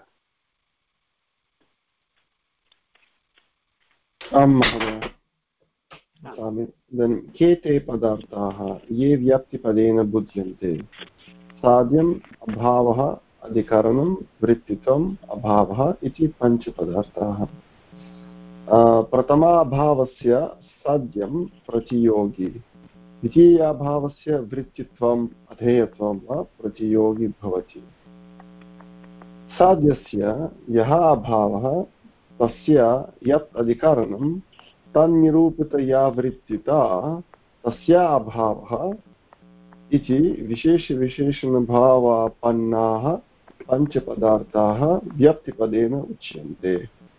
आं महोदय। इदानीं के ते पदार्थाः ये व्याप्तिपदेन बुध्यन्ते? साध्यम्, अभावः, अधिकरणं, वृत्तित्वम्, अभावः इति पञ्चपदार्थाः। प्रथमाभावस्य साध्यं प्रतियोगी, द्वितीयाभावस्य वृत्तित्वम् अधेयत्वं वा प्रतियोगी भवति। साध्यस्य यः अभावः तस्य यत् अधिकरणं तन्निरूपितया वृत्तिता तस्य अभावः इति विशेषविशेषणभावापन्नाः पञ्चपदार्थाः व्याप्तिपदेन उच्यन्ते।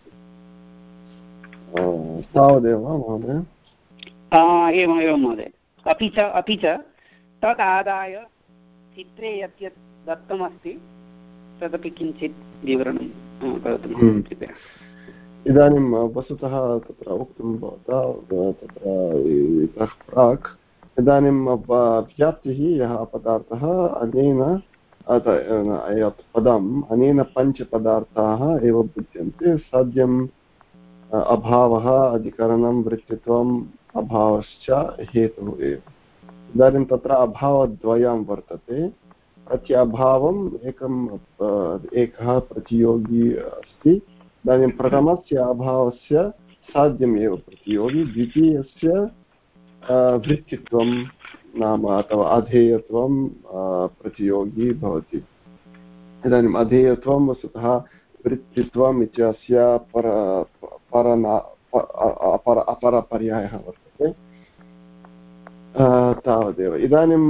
तावदेव महोदय? एवम् एवं महोदय। अपि च अपि च तद् आदाय चित्रे यत् यत् दत्तमस्ति तदपि किञ्चित् विवरणं करोतु कृपया। इदानीं वस्तुतः तत्र उक्तं भवता तत्र इतः प्राक् इदानीं व्याप्तिः यः पदार्थः अनेन यत् पदम् अनेन पञ्चपदार्थाः एव बुध्यन्ते। साध्यम्, अभावः, अधिकरणं, वृत्तित्वम्, अभावश्च हेतुः एव। इदानीं तत्र अभावद्वयं वर्तते। प्रत्यभावम् एकम् एकः प्रतियोगी अस्ति। इदानीं प्रथमस्य अभावस्य साध्यमेव प्रतियोगी, द्वितीयस्य वृत्तित्वं नाम अथवा अधेयत्वं प्रतियोगी भवति। इदानीम् अधेयत्वं वस्तुतः वृत्तित्वम् इत्यस्य पर परना अपर अपरपर्यायः वर्तते। तावदेव। इदानीम्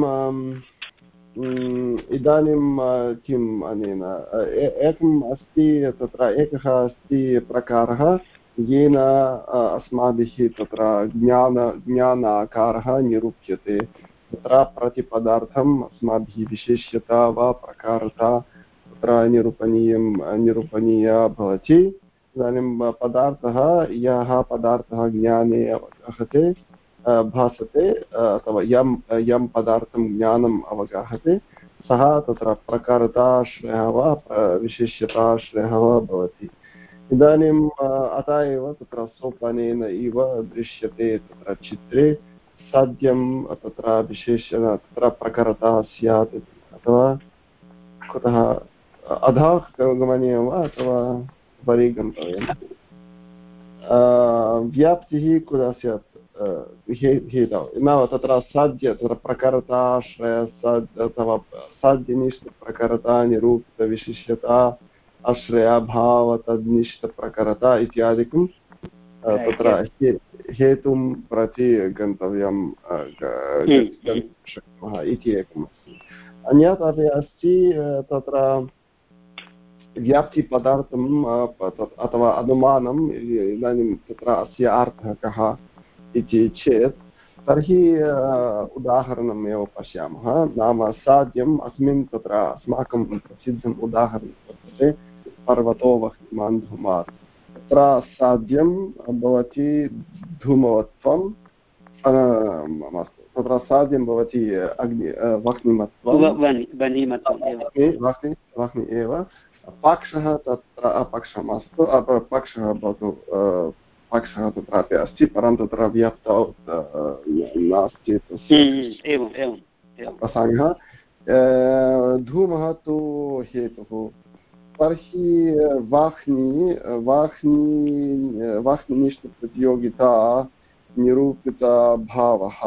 इदानीं किम् अनेन एकम् अस्ति तत्र एकः अस्ति प्रकारः येन अस्माभिः तत्र ज्ञान ज्ञानाकारः निरूप्यते। तत्र प्रतिपदार्थम् अस्माभिः विशेष्यता वा प्रकारता तत्र निरूपणीयं निरूपणीया भवति। इदानीं पदार्थः यः पदार्थः ज्ञाने अवगहते भासते अथवा यं यं पदार्थं ज्ञानम् अवगाहते सः तत्र प्रकारताश्रयः वा विशेष्यताश्रयः वा भवति। इदानीम् अतः एव तत्र सोपानेन इव दृश्यते तत्र चित्रे साध्यं तत्र विशेषण तत्र प्रकरता स्यात् अथवा कुतः अधः गमनीयं वा अथवा उपरि गन्तव्यं व्याप्तिः कुतः स्यात् हेतौ नाम तत्र साध्य तत्र प्रकरताश्रय साध्य अथवा साध्यनिष्ठप्रकरता निरूपितविशिष्यता आश्रयाभाव तद्निष्ठप्रकरता इत्यादिकं तत्र हेतुं प्रति गन्तव्यं शक्नुमः इति एकम् अस्ति। अन्यत् अपि अस्ति तत्र व्याप्तिपदार्थम् अथवा अनुमानम् इदानीं तत्र अस्य अर्थः कः इति चेत् तर्हि उदाहरणम् एव पश्यामः। नाम साध्यम् अस्मिन् तत्र अस्माकं प्रसिद्धम् उदाहरणं वर्तते पर्वतो वह्निमान् धूमात्। तत्र साध्यं भवति धूमवत्वं तत्र साध्यं भवति अग्नि वह्निमत्वं वह्नि एव पक्षः तत्र अपक्षमस्तु पक्षः भवतु पक्षः तत्रापि अस्ति परन्तु तत्र व्याप्तौ नास्ति प्रसङ्गः। धूमः तु हेतुः तर्हि वाह्नि वाह्नि वाह्निनिष्ठप्रतियोगिता निरूपितभावः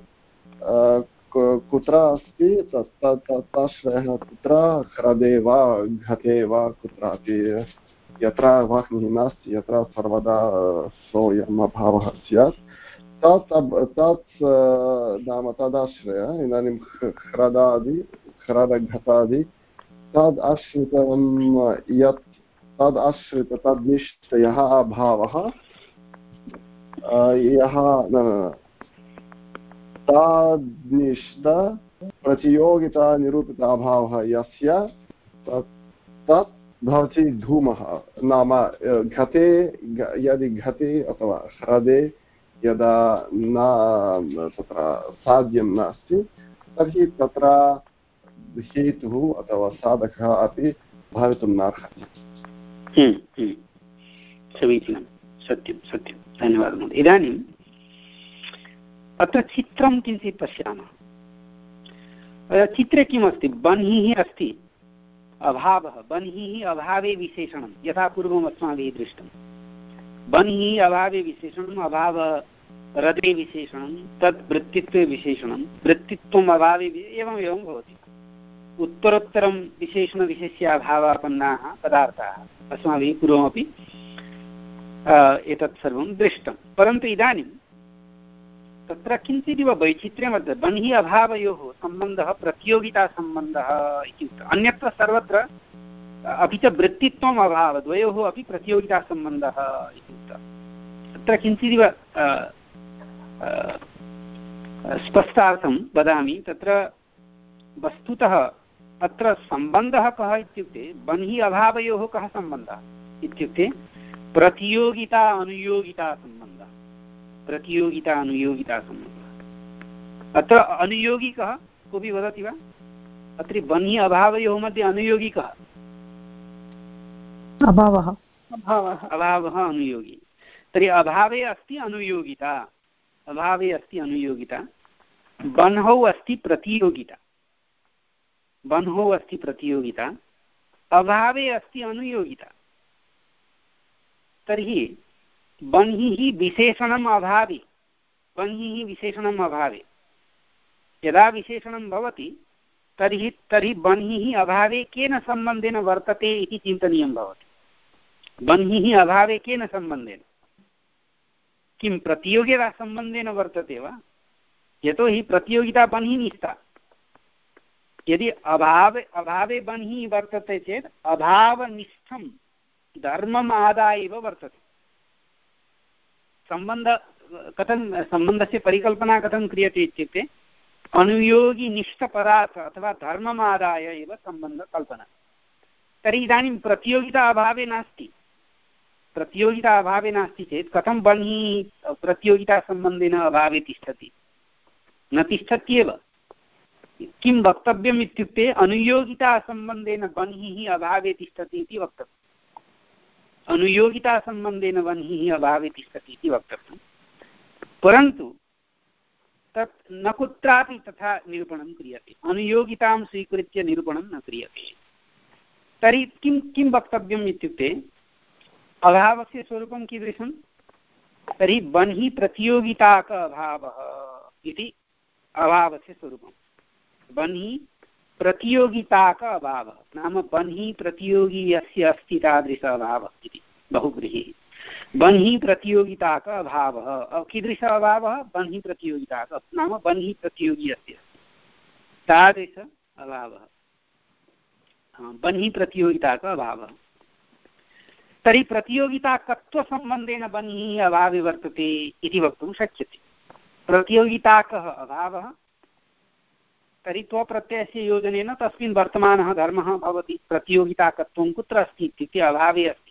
कुत्र अस्ति तश्रयः कुत्र ह्रदे वा घटे वा कुत्रापि यत्र वाह्निः नास्ति यत्र सर्वदा सोऽयम् अभावः स्यात् तत् तत् नाम तदाश्रय इदानीं ह्रदादि ह्रदघटादि तद् आश्रितं यत् तद् आश्रित तद्निष्ठ यः अभावः यः तद्निष्ठ प्रतियोगिता निरूपित अभावः यस्य तत् भवति धूमः। नाम घटे यदि घटे अथवा ह्रदे यदा न तत्र साध्यं नास्ति तर्हि तत्र हेतुः अथवा साधकः अपि भवितुं नार्हति। समीचीनं सत्यं सत्यं धन्यवादः महोदय। इदानीम् अत्र चित्रं किञ्चित् पश्यामः। चित्रे किमस्ति बह्निः अस्ति अभावः बह्निः अभावे विशेषणं यथा पूर्वम् अस्माभिः दृष्टं बह्निः अभावे विशेषणम् अभाव रदे विशेषणं तद् वृत्तित्वे विशेषणं वृत्तित्वम् अभावे एवम् एवं भवति। उत्तरोत्तरं विशेषणविशेष्याभावापन्नाः पदार्थाः अस्माभिः पूर्वमपि एतत् सर्वं दृष्टं परन्तु इदानीं तत्र किञ्चिदिव वैचित्र्यं वर्तते। बह्निः अभावयोः सम्बन्धः प्रतियोगितासम्बन्धः इत्युक्तः। अन्यत्र सर्वत्र अपि च वृत्तित्वम् अभावद्वयोः अपि प्रतियोगितासम्बन्धः इत्युक्तः। तत्र किञ्चिदिव स्पष्टार्थं वदामि। तत्र वस्तुतः अत्र सम्बन्धः कः इत्युक्ते बह्निः अभावयोः कः सम्बन्धः इत्युक्ते प्रतियोगिता अनुयोगिता सम्बन्धः प्रतियोगिता अनुयोगिता सम्बन्धः। अत्र अनुयोगी कः कोऽपि वदति वा? अत्र बह्निः अभावयोः मध्ये अनुयोगी कः? अभावः अभावः अनुयोगी। तर्हि अभावे अस्ति अनुयोगिता अभावे अस्ति अनुयोगिता बह्नौ अस्ति प्रतियोगिता बह्नौ अस्ति प्रतियोगिता अभावे अस्ति अनुयोगिता। तर्हि बह्निः विशेषणम् अभावे बह्निः विशेषणम् अभावे यदा विशेषणं भवति तर्हि तर्हि बह्निः अभावे केन सम्बन्धेन वर्तते इति चिन्तनीयं भवति। बह्निः अभावे केन सम्बन्धेन किं प्रतियोगिता सम्बन्धेन वर्तते वा? यतोहि प्रतियोगिता बह्निः निष्ठा। यदि अभावे अभावे बह्निः वर्तते चेत् अभावनिष्ठं धर्मम् आदाय एव वर्तते। सम्बन्ध कथं सम्बन्धस्य परिकल्पना कथं क्रियते इत्युक्ते अनुयोगिनिष्ठपदार्थ अथवा धर्ममादाय एव सम्बन्धकल्पना। तर्हि इदानीं प्रतियोगिता अभावे नास्ति प्रतियोगिता अभावे नास्ति चेत् कथं बह्निः प्रतियोगितासम्बन्धेन अभावे तिष्ठति? न तिष्ठत्येव। किं वक्तव्यम् इत्युक्ते, अनुयोगितासम्बन्धेन बह्निः अभावे तिष्ठति इति वक्तव्यम्। अनुयोगितासम्बन्धेन बह्निः अभावे तिष्ठति इति वक्तव्यम्। किं वक्तव्यम् इत्युक्ते अनुयोगितासम्बन्धेन बह्निः अभावे तिष्ठति इति वक्तव्यम्। किं वक्तव्यम् इत्युक्ते अनुयोगितासम्बन्धेन बह्निः अभावे तिष्ठति इति वक्तव्यम्। अनुयोगितासम्बन्धेन वह्निः अभावे तिष्ठति इति वक्तव्यं, परन्तु तत् न कुत्रापि तथा निरूपणं क्रियते, अनुयोगितां स्वीकृत्य निरूपणं न क्रियते। तर्हि किं किं वक्तव्यम् इत्युक्ते अभावस्य स्वरूपं कीदृशं, तर्हि बन्हि प्रतियोगिताक अभावः इति अभावस्य स्वरूपं। बन्हि प्रतियोगिताक अभावः नाम बन्हि प्रतियोगी यस्य अस्ति तादृश अभावः इति बहुव्रीहिः। बन्हि प्रतियोगिताक अभावः, कीदृश अभावः, बन्हि प्रतियोगिताक नाम बन्हि प्रतियोगी यस्य तादृश अभावः, बन्हि प्रतियोगिताक अभावः। तर्हि प्रतियोगिताकत्वसम्बन्धेन बन्हिः अभावे वर्तते इति वक्तुं शक्यते। प्रतियोगिताकः अभावः, तर्हि त्वप्रत्ययस्य योजनेन तस्मिन् वर्तमानः धर्मः भवति। प्रतियोगिताकत्वं कुत्र अस्ति इत्युक्ते अभावे अस्ति,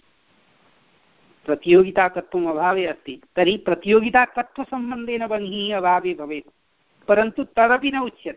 प्रतियोगिताकत्वम् अभावे अस्ति, तर्हि प्रतियोगिताकत्वसम्बन्धेन बन्हिः अभावे भवेत्, परन्तु तदपि न उच्यते।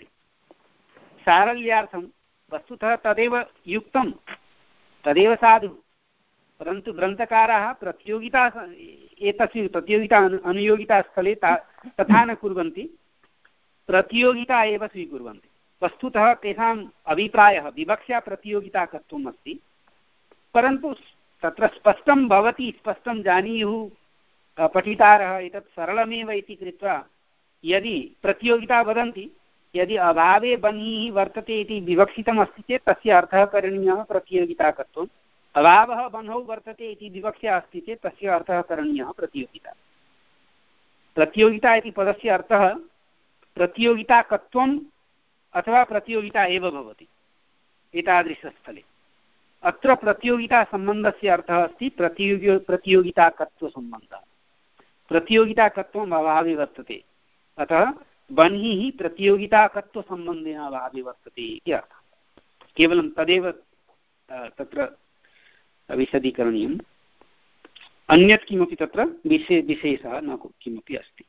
सारल्यार्थं वस्तुतः तदेव युक्तं, तदेव साधु, परन्तु ग्रन्थकाराः प्रतियोगिता एतस्मिन् प्रतियोगिता अनुयोगितास्थले तथा न कुर्वन्ति, प्रतियोगिता एव स्वीकुर्वन्ति। वस्तुतः तेषाम् अभिप्रायः विवक्षा प्रतियोगिताकत्वम् अस्ति, परन्तु तत्र स्पष्टं भवति, स्पष्टं जानीयुः पठितारः एतत् सरलमेव इति कृत्वा यदि प्रतियोगिता वदन्ति, यदि अभावे बन्हिः वर्तते इति विवक्षितम् अस्ति चेत् तस्य अर्थः करणीयः प्रतियोगिताकत्वम्, अभावः बन्हौ वर्तते इति विवक्षा अस्ति चेत् तस्य अर्थः करणीयः प्रतियोगिता। प्रतियोगिता इति पदस्य अर्थः प्रतियोगिताकत्वम् अथवा प्रतियोगिता एव भवति एतादृशस्थले। अत्र प्रतियोगितासम्बन्धस्य अर्थः अस्ति प्रतियोगि प्रतियोगिताकत्वसम्बन्धः। प्रतियोगिताकत्वम् अभावे वर्तते, अतः बन्हिः प्रतियोगिताकत्वसम्बन्धेन अभावे वर्तते इति अर्थः। केवलं तदेव तत्र विशदीकरणीयम्, अन्यत् किमपि तत्र विशे विशेषः न किमपि अस्ति।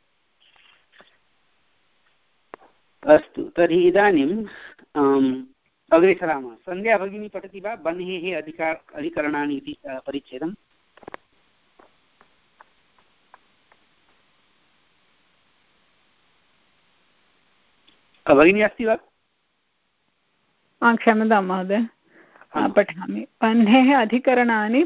अस्तु, तर्हि इदानीम् अग्रे सरामः। सन्ध्या भगिनी पठति वा बन्हेः अधिकार अधिकरणानि इति परिच्छेदम्? भगिनी अस्ति वा? क्षम्यतां महोदय, पठामि। बन्हेः अधिकरणानि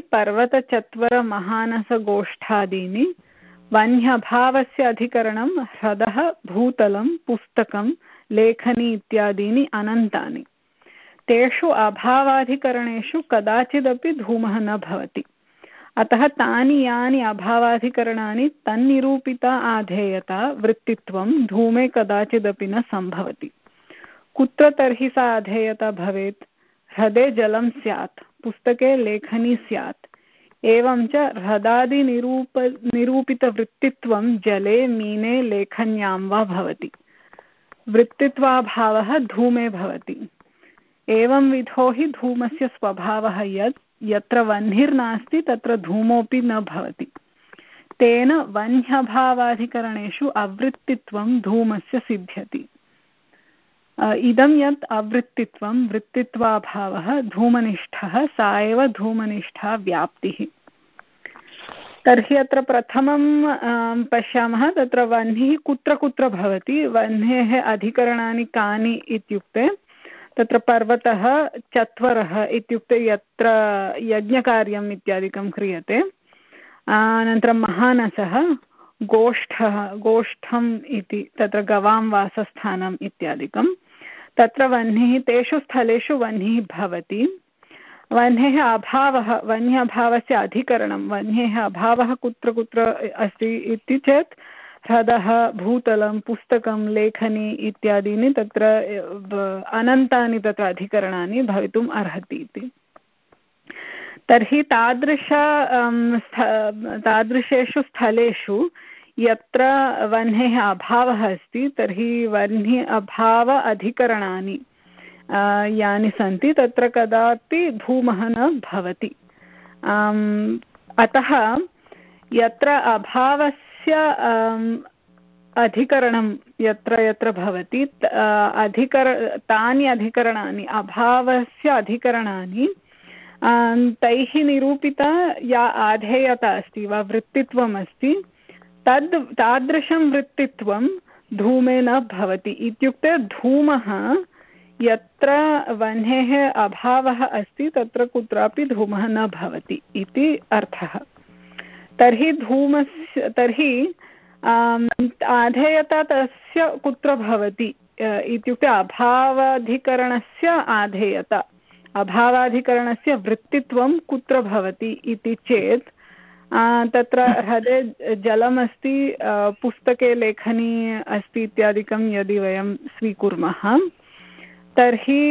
पर्वतचत्वरमहानसगोष्ठादीनि। वह्न्यभावस्य अधिकरणं ह्रदः, भूतलं, पुस्तकं, लेखनी इत्यादीनि अनन्तानि। तेषु अभावाधिकरणेषु कदाचिदपि धूमः न भवति। अतः तानि यानि अभावाधिकरणानि तन्निरूपिता आधेयता वृत्तित्वं धूमे कदाचिदपि न सम्भवति। कुत्र तर्हि सा आधेयता भवेत्? ह्रदे जलं स्यात्, पुस्तके लेखनी स्यात्। एवं च ह्रदादिनिरूप निरूपितवृत्तित्वं जले, मीने, लेखन्यां वा भवति। वृत्तित्वाभावः धूमे भवति। एवं विधो हि धूमस्य स्वभावः यत् यत्र वह्निर्नास्ति तत्र धूमोऽपि न भवति। तेन वह्न्यभावाधिकरणेषु अवृत्तित्वं धूमस्य सिद्ध्यति। इदं यत् अवृत्तित्वं वृत्तित्वाभावः धूमनिष्ठः, सा एव धूमनिष्ठा व्याप्तिः। तर्हि अत्र प्रथमं पश्यामः, तत्र वह्निः कुत्र कुत्र भवति। वह्नेः अधिकरणानि कानि इत्युक्ते तत्र पर्वतः, चत्वरः इत्युक्ते यत्र यज्ञकार्यम् इत्यादिकं क्रियते, अनन्तरं महानसः, गोष्ठः, गोष्ठम् इति तत्र गवां वासस्थानम् इत्यादिकं, तत्र वह्निः, तेषु स्थलेषु वह्निः भवति। वह्नेः अभावः, वह्न्यभावस्य अधिकरणं, वह्नेः अभावः कुत्र कुत्र अस्ति इति चेत् ह्रदः, भूतलं, पुस्तकं, लेखनी इत्यादीनि तत्र अनन्तानि तत्र अधिकरणानि भवितुम् अर्हति इति। तर्हि तादृश तादृशेषु स्थलेषु यत्र वह्नेः अभावः अस्ति तर्हि वह्नि अभाव अधिकरणानि यानि सन्ति तत्र कदापि धूमः न भवति। अतः यत्र अभावस्य अधिकरणं यत्र यत्र भवति अधिकर तानि अधिकरणानि, अभावस्य अधिकरणानि तैः निरूपिता या आधेयता अस्ति वा वृत्तित्वम् अस्ति तद् तादृशं वृत्तित्वं धूमे न भवति। इत्युक्ते धूमः यत्र वह्नेः अभावः अस्ति तत्र कुत्रापि धूमः न भवति इति अर्थः। तर्हि धूमस्य तर्हि आधेयता तस्य कुत्र भवति इत्युक्ते अभावाधिकरणस्य आधेयता अभावाधिकरणस्य वृत्तित्वं कुत्र भवति इति चेत् तत्र हृदे जलमस्ति, पुस्तके लेखनी अस्ति इत्यादिकं यदि वयं स्वीकुर्मः तर्हि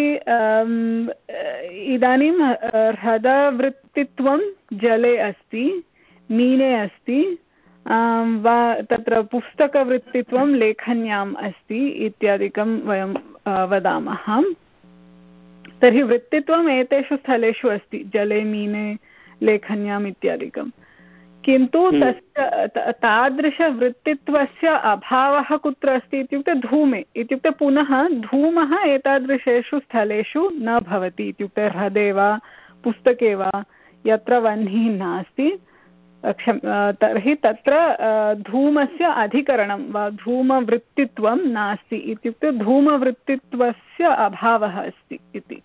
इदानीं हृदवृत्तित्वं जले अस्ति, मीने अस्ति वा तत्र पुस्तकवृत्तित्वं लेखन्याम् अस्ति इत्यादिकं वयं वदामः। तर्हि वृत्तित्वम् एतेषु स्थलेषु अस्ति, जले, मीने, लेखन्याम् इत्यादिकं। किन्तु तस्य तादृशवृत्तित्वस्य अभावः कुत्र अस्ति इत्युक्ते धूमे। इत्युक्ते पुनः धूमः एतादृशेषु स्थलेषु न भवति। इत्युक्ते हृदे वा पुस्तके वा यत्र वह्निः नास्ति क्षम तर्हि तत्र धूमस्य अधिकरणं वा धूमवृत्तित्वं नास्ति। इत्युक्ते धूमवृत्तित्वस्य अभावः अस्ति इति।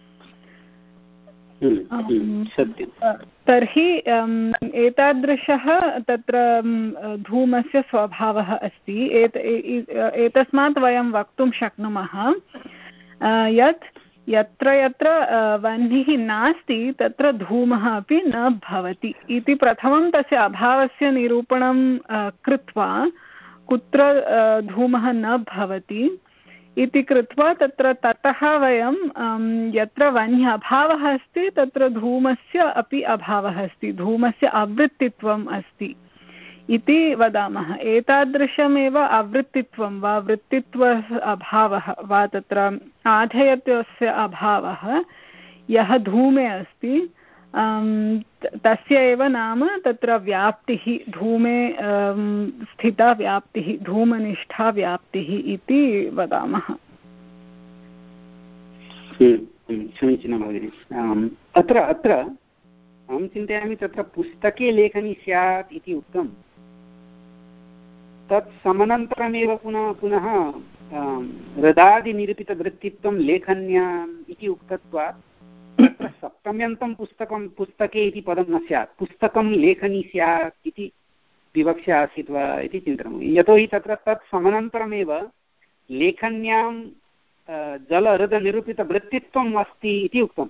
तर्हि एतादृशः तत्र धूमस्य स्वभावः अस्ति। एत एतस्मात् वयं वक्तुं शक्नुमः यत् यत्र यत्र वह्निः नास्ति तत्र धूमः अपि न भवति इति प्रथमं तस्य अभावस्य निरूपणं कृत्वा कुत्र धूमः न भवति इति कृत्वा तत्र ततः वयं यत्र वह्न्य अभावः अस्ति तत्र धूमस्य अपि अभावः अस्ति, धूमस्य अवृत्तित्वम् अस्ति इति वदामः। एतादृशमेव अवृत्तित्वं वा वृत्तित्व अभावः वा तत्र आधेयत्वस्य अभावः यः धूमे अस्ति तस्य एव नाम तत्र व्याप्तिः, धूमे स्थिता व्याप्तिः, धूमनिष्ठा व्याप्तिः इति वदामः। समीचीनं भगिनि। अत्र अत्र अहं चिन्तयामि तत्र पुस्तके लेखनी स्यात् इति उक्तं, तत् समनन्तरमेव पुनः पुनः हृदादिनिरूपितवृत्तित्वं लेखन्याम् इति उक्तत्वात् तत्र सप्तम्यन्तं पुस्तकं पुस्तके इति पदं न स्यात्, पुस्तकं लेखनी स्यात् इति विवक्षा आसीत् वा इति चिन्तनं। यतोहि तत्र तत् समनन्तरमेव लेखन्यां जलहृदनिरूपितवृत्तित्वम् अस्ति इति उक्तं।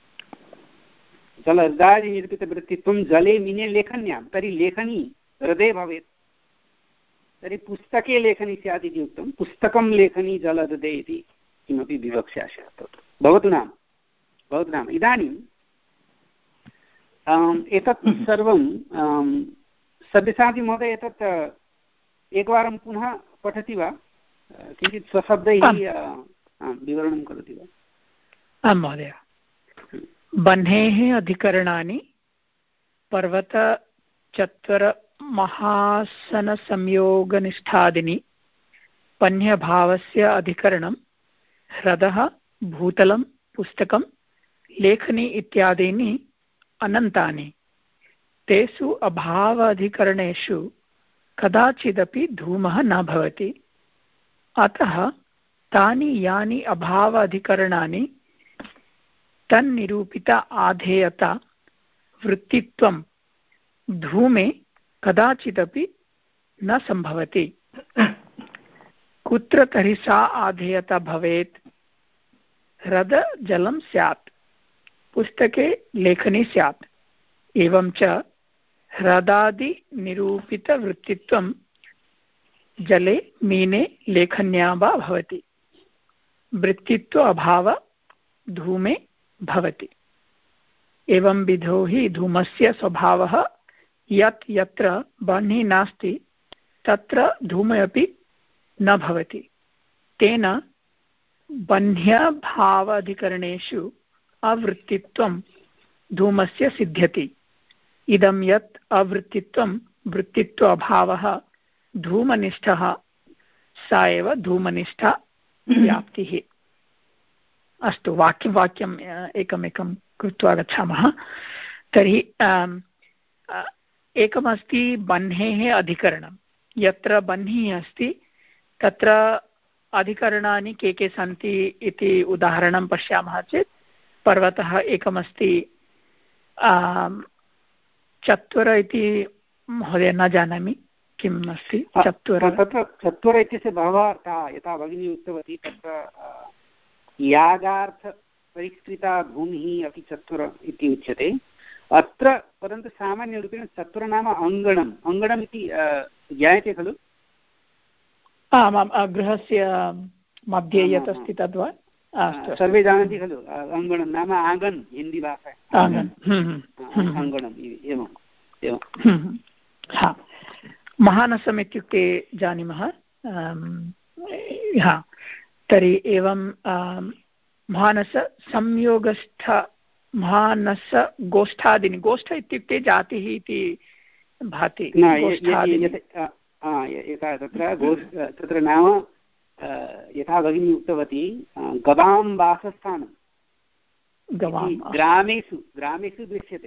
जलहृदादिनिरूपितवृत्तित्वं जले मीने लेखन्यां, तर्हि लेखनी हृदे भवेत्, तर्हि पुस्तके लेखनी स्यात् इति उक्तं। पुस्तकं लेखनी जलहृदे इति किमपि विवक्षा स्यात्। तत् भवतु नाम भवतु नाम इदानीम् एतत् सर्वं सब्यसाचि महोदय एतत् एकवारं पुनः पठति वा, किञ्चित् स्वशब्दैः विवरणं करोति वा? आं महोदय। बह्नेः अधिकरणानि पर्वतचत्वरमहासनसंयोगनिष्ठादीनि पन्यभावस्य अधिकरणं ह्रदः, भूतलं, पुस्तकं, लेखनी इत्यादीनि अनन्तानि। तेषु अभावाधिकरणेषु कदाचिदपि धूमः न भवति। अतः तानि यानि अभावाधिकरणानि तन्निरूपिता आधेयता वृत्तित्वं धूमे कदाचिदपि न सम्भवति। कुत्र तर्हि सा आधेयता भवेत्? ह्रद जलं स्यात्, पुस्तके लेखनी स्यात्, एवं च ह्रदादिनिरूपितवृत्तित्वं जले मीने लेखन्या वा भवति। वृत्तित्व अभाव धूमे भवति। एवं विधो हि धूमस्य स्वभावः यत् यत्र बह्निः नास्ति तत्र धूमे अपि न भवति। तेन बह्न्यभावाधिकरणेषु अवृत्तित्वं धूमस्य सिद्ध्यति। इदं यत् अवृत्तित्वं वृत्तित्व अभावः धूमनिष्ठः सा एव धूमनिष्ठा व्याप्तिः। अस्तु, वाक्यं वाक्यम् एकमेकं कृत्वा गच्छामः। तर्हि एकमस्ति बह्नेः अधिकरणं। यत्र बह्निः अस्ति तत्र अधिकरणानि के के सन्ति इति उदाहरणं पश्यामः चेत् पर्वतः एकमस्ति, चत्वर इति महोदय न जानामि किम् अस्ति चत्वर। तत्र चत्वर इत्यस्य बहवः अर्थाः, यथा भगिनी उक्तवती तत्र यागार्थपरिष्कृता भूमिः अपि चत्वर इति उच्यते अत्र, परन्तु सामान्यरूपेण चत्वर नाम अङ्गणम्। अङ्गणम् इति ज्ञायते खलु? आमाम्, गृहस्य मध्ये यत् अस्ति तद्वा? सर्वे जानन्ति खलु, अङ्गणं नाम आङ्गन् हिन्दी भाषा अङ्गणम् एवम् एवं। हा, महानसम् इत्युक्ते जानीमः। हा, तर्हि एवं महानस संयोगस्थ महानस गोष्ठादीनि। गोष्ठ इत्युक्ते जातिः इति भाति। यथा तत्र तत्र नाम यथा भगिनी उक्तवती गवां वासस्थानं ग्रामेषु ग्रामेषु दृश्यते।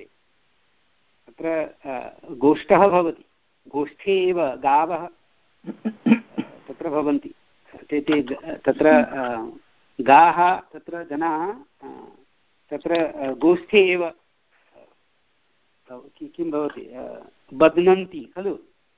तत्र गोष्ठः भवति, गोष्ठे एव गावः तत्र भवन्ति। ते ते तत्र गाः तत्र जनाः तत्र गोष्ठे एव किं भवति बध्नन्ति खलु।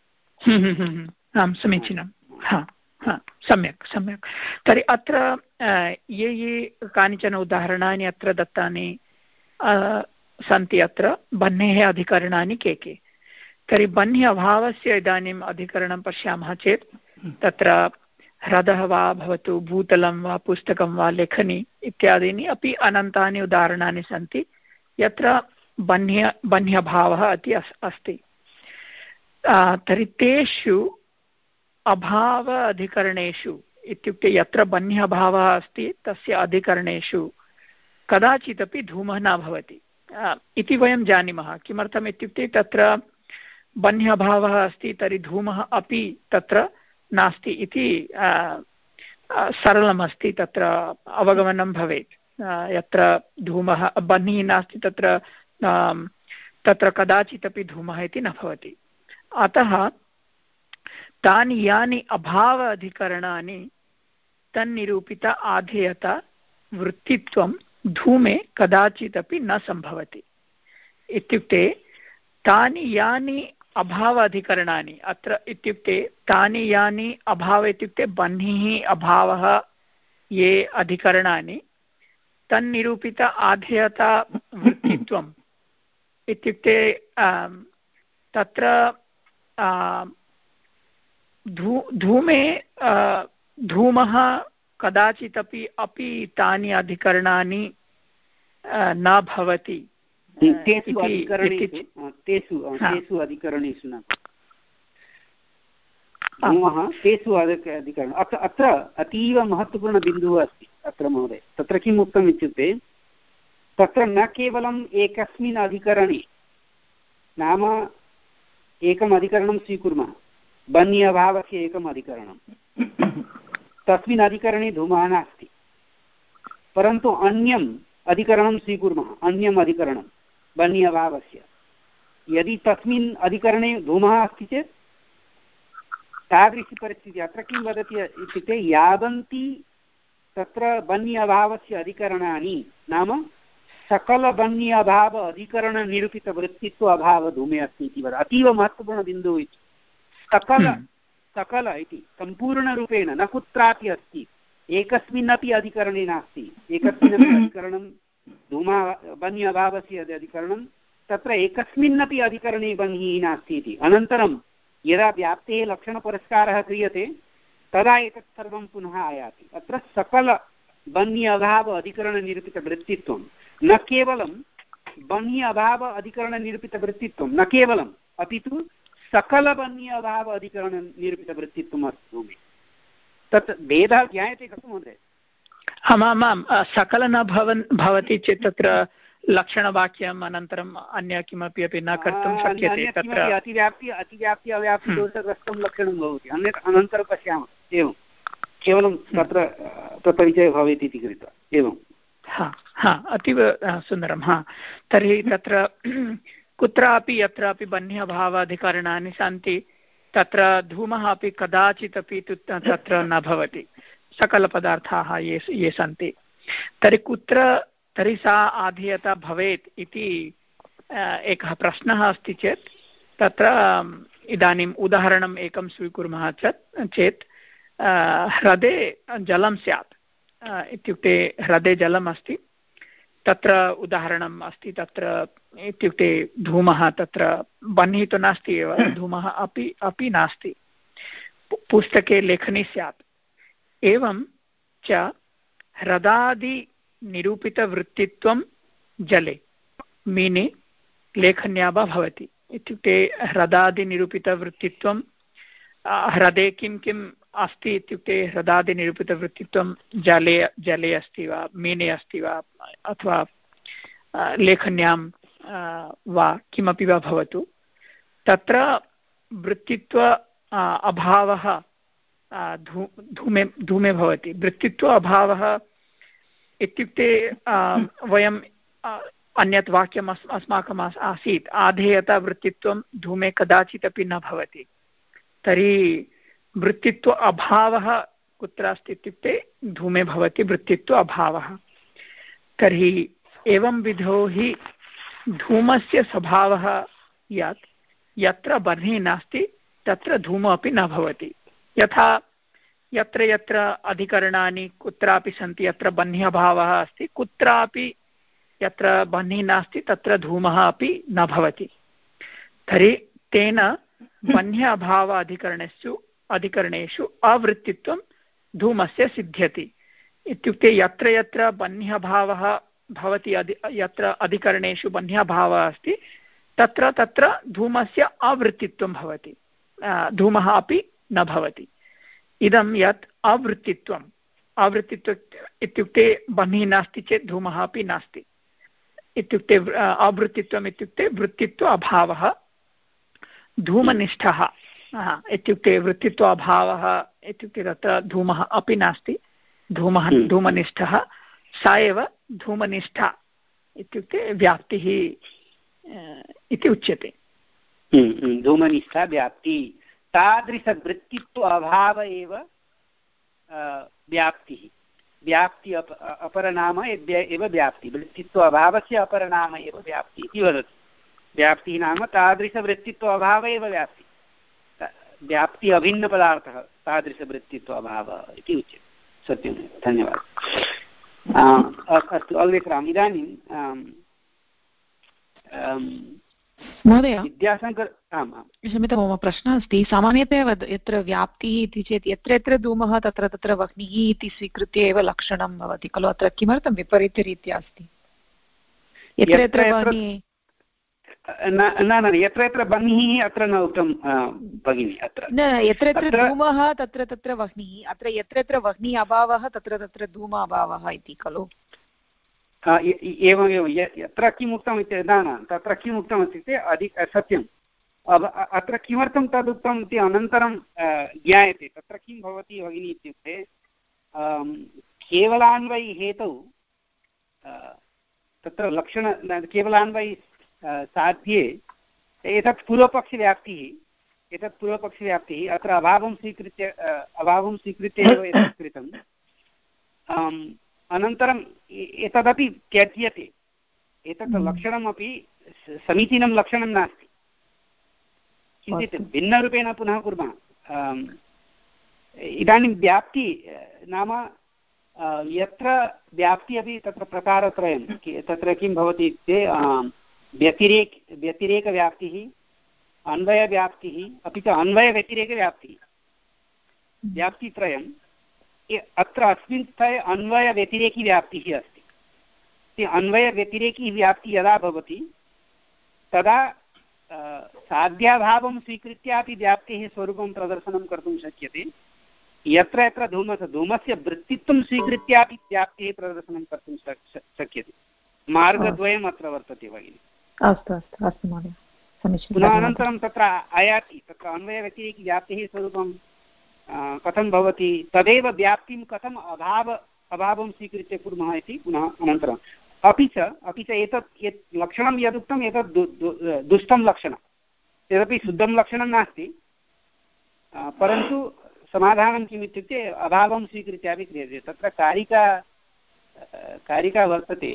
आं समीचीनं। हा हा, सम्यक् सम्यक्। तर्हि अत्र ये ये कानिचन उदाहरणानि अत्र दत्तानि सन्ति, अत्र बह्नेः अधिकरणानि के के? तर्हि बह्नि अभावस्य इदानीम् अधिकरणं पश्यामः चेत् तत्र ह्रदः वा भवतु, भूतलं वा, पुस्तकं वा, लेखनी इत्यादीनि अपि अनन्तानि उदाहरणानि सन्ति यत्र बह्न्य बह्न्यभावः अपि अस्ति। तर्हि तेषु अभाव अधिकरणेषु इत्युक्ते यत्र बह्न्यभावः अस्ति तस्य अधिकरणेषु कदाचिदपि धूमः न भवति इति वयं जानीमः। किमर्थम् इत्युक्ते तत्र बह्न्यभावः अस्ति तर्हि धूमः अपि तत्र नास्ति इति सरलमस्ति, तत्र अवगमनं भवेत्। यत्र धूमः बह्निः नास्ति तत्र तत्र कदाचिदपि धूमः इति न भवति। अतः तानि यानि अभाव अधिकरणानि तन्निरूपित आधेयता वृत्तित्वं धूमे कदाचिदपि न सम्भवति। इत्युक्ते तानि यानि अभाव अधिकरणानि अत्र इत्युक्ते तानि यानि अभाव इत्युक्ते बह्निः अभावः ये अधिकरणानि तन्निरूपित आधेयता वृत्तित्वम् इत्युक्ते तत्र धू धूमे धूमः कदाचिदपि अपि तानि अधिकरणानि न भवति। तेषु अधिकरणेषु तेषु अधिकरणेषु न धूमः तेषु अधिकरण। अत्र अत्र अतीव महत्त्वपूर्णबिन्दुः अस्ति अत्र महोदय। तत्र किम् उक्तम् इत्युक्ते तत्र न केवलम् एकस्मिन् अधिकरणे, नाम एकम् अधिकरणं स्वीकुर्मः, बह्नि अभावस्य एकम् अधिकरणं, तस्मिन् अधिकरणे धूमः नास्ति, परन्तु अन्यम् अधिकरणं स्वीकुर्मः, अन्यम् अधिकरणं बह्नि अभावस्य, यदि तस्मिन् अधिकरणे धूमः अस्ति चेत् तादृशी परिस्थितिः अत्र किं वदति इत्युक्ते यावन्ति तत्र बह्नि अभावस्य अधिकरणानि, नाम सकलबह्नि अभाव अधिकरणनिरूपितवृत्तित्व अभाव धूमे अस्ति इति वद। अतीव महत्त्वपूर्णबिन्दुः इति। सकल सकल इति सम्पूर्णरूपेण न कुत्रापि अस्ति, एकस्मिन्नपि अधिकरणे नास्ति। एकस्मिन्नपि अधिकरणं धूमा बह्नि अभावस्य अधिकरणं तत्र एकस्मिन्नपि अधिकरणे बह्निः नास्ति इति। अनन्तरं यदा व्याप्तेः लक्षणपुरस्कारः क्रियते तदा एतत् सर्वं पुनः आयाति। अत्र सकल बह्नि अभाव अधिकरणनिरूपितवृत्तित्वं, न केवलं बह्नि अभाव अधिकरणनिरूपितवृत्तित्वं, न केवलम्, अपि तु सकलबह्नि अभाव अधिकरणनिरूपितवृत्तित्वम् अस्ति भूमि। तत् भेदः ज्ञायते खलु महोदय? आमामां, सकल न भवन् भवति चेत् तत्र लक्षणवाक्यम् अनन्तरम् अन्य किमपि अपि न कर्तुं शक्यते। तत्र अतिव्याप्ति अतिव्याप्ति अव्याप्तिदोषग्रस्तं लक्षणं भवति, अन्यत् अनन्तरं पश्यामः। एवं केवलं तत्र तत्परिचयः भवेत् इति कृत्वा एवं। हा हा अतीव सुन्दरं। हा तर्हि तत्र कुत्रापि यत्रापि बन्ह्यभावाधिकरणानि सन्ति तत्र धूमः अपि कदाचित् अपि तत्र न भवति, सकलपदार्थाः ये ये सन्ति। तर्हि कुत्र तर्हि सा आधीयता भवेत् इति एकः प्रश्नः अस्ति चेत् तत्र इदानीम् उदाहरणम् एकं स्वीकुर्मः चेत् चेत् ह्रदे जलं स्यात्, इत्युक्ते ह्रदे जलम् अस्ति, तत्र उदाहरणम् अस्ति, तत्र इत्युक्ते धूमः तत्र बह्निः तु नास्ति एव, धूमः अपि अपि नास्ति, पुस्तके लेखनी स्यात्। एवं च ह्रदादिनिरूपितवृत्तित्वं जले मीने लेखन्या वा भवति, इत्युक्ते ह्रदादिनिरूपितवृत्तित्वं ह्रदे किं किम् अस्ति इत्युक्ते ह्रदादिनिरूपितवृत्तित्वं जले जले अस्ति वा, मीने अस्ति वा, अथवा लेखन्यां वा किमपि वा भवतु, तत्र वृत्तित्व अभावः धू धूमे धूमे भवति। वृत्तित्व अभावः इत्युक्ते वयं अन्यत् वाक्यम् अस् अस्माकम् आसीत्, आधेयता वृत्तित्वं धूमे कदाचित् अपि न भवति। तर्हि वृत्तित्व अभावः कुत्र अस्ति इत्युक्ते धूमे भवति वृत्तित्व अभावः। तर्हि एवं विधो हि धूमस्य स्वभावः यत् यत्र बह्निः नास्ति तत्र धूमः अपि न भवति। यथा यत्र यत्र अधिकरणानि कुत्रापि सन्ति यत्र बह्निः अभावः अस्ति, कुत्रापि यत्र बह्निः नास्ति तत्र धूमः अपि न भवति। तर्हि तेन बह्न्य अभाव अधिकरणेषु अधिकरणेषु अवृत्तित्वं धूमस्य सिद्ध्यति। इत्युक्ते यत्र यत्र बह्न्यभावः भवति, अधि यत्र अधिकरणेषु बह्न्यभावः अस्ति तत्र तत्र धूमस्य अवृत्तित्वं भवति, धूमः अपि न भवति। इदं यत् अवृत्तित्वम् अवृत्तित्व इत्युक्ते बह्निः नास्ति चेत् धूमः अपि नास्ति, इत्युक्ते अवृत्तित्वम् इत्युक्ते वृत्तित्व अभावः। धूमनिष्ठः इत्युक्ते वृत्तित्व अभावः इत्युक्ते तत्र धूमः अपि नास्ति, धूमः धूमनिष्ठः, सा एव धूमनिष्ठा इत्युक्ते व्याप्तिः इति उच्यते। धूमनिष्ठा व्याप्ति, तादृशवृत्तित्व अभाव एव व्याप्तिः। व्याप्ति अप अपरनाम एव व्याप्ति, वृत्तित्व अभावस्य अपरनाम एव व्याप्ति इति वदति। व्याप्तिः नाम तादृशवृत्तित्व अभाव एव व्याप्ति, व्याप्ति अभिन्नपदार्थः तादृशवृत्तित्व अभावः इति उच्यते। सत्यं, धन्यवादः। अस्तु, अग्रे सरामि। इदानीं महोदय, विद्याशङ्कर, आम् आम् क्षम्यतां, मम प्रश्नः अस्ति। सामान्यतया यत्र व्याप्तिः इति चेत् यत्र यत्र धूमः तत्र तत्र वह्निः इति स्वीकृत्य एव लक्षणं भवति खलु। अत्र किमर्थं विपरीतरीत्या अस्ति? यत्र यत्र वह्निः न न यत्र यत्र बह्निः अत्र न उक्तं भगिनि। अत्र न, यत्र यत्र धूमः तत्र तत्र वह्निः, अत्र यत्र यत्र वह्निः अभावः तत्र तत्र धूम अभावः इति खलु। एवमेव, यत्र किम् उक्तम् इति न न तत्र किम् उक्तम् इत्युक्ते अधिक सत्यम्। अत्र किमर्थं तदुक्तम् इति अनन्तरं ज्ञायते। तत्र किं भवति भगिनी इत्युक्ते केवलान्वयि हेतौ तत्र लक्षण केवलान्वयि साध्ये एतत् पूर्वपक्षव्याप्तिः एतत् पूर्वपक्षव्याप्तिः अत्र अभावं स्वीकृत्य अभावं स्वीकृत्य एव एतत् कृतम्। अनन्तरं एतदपि त्यज्यते, एतत् लक्षणमपि समीचीनं लक्षणं नास्ति, किञ्चित् भिन्नरूपेण पुनः कुर्मः। इदानीं व्याप्ति नाम यत्र व्याप्ति अपि तत्र प्रकारत्रयं, तत्र किं भवति इत्युक्ते व्यतिरेक व्यतिरेकव्याप्तिः, अन्वयव्याप्तिः, अपि च अन्वयव्यतिरेकव्याप्तिः, व्याप्तित्रयम्। अत्र अस्मिन् स्थले अन्वयव्यतिरेकी व्याप्तिः अस्ति। अन्वयव्यतिरेकी व्याप्तिः यदा भवति तदा साध्याभावं स्वीकृत्यापि व्याप्तेः स्वरूपं प्रदर्शनं कर्तुं शक्यते। यत्र यत्र धूमस्य धूमस्य वृत्तित्वं स्वीकृत्यापि व्याप्तेः प्रदर्शनं कर्तुं शक्यते। मार्गद्वयम् अत्र वर्तते भगिनि। अस्तु अस्तु अस्तु महोदय, समीचीनं। पुनः अनन्तरं तत्र आयाति, तत्र अन्वयव्यतिरेकी व्याप्तिः स्वरूपं कथं भवति, तदेव व्याप्तिं कथम् अभाव अभावं स्वीकृत्य कुर्मः इति पुनः अनन्तरम् अपि च अपि च एतत् यत् लक्षणं यदुक्तम् एतत् दु दुष्टं लक्षणं यदपि शुद्धं लक्षणं नास्ति परन्तु समाधानं किम् इत्युक्ते अभावं स्वीकृत्यापि क्रियते तत्र कारिका कारिका वर्तते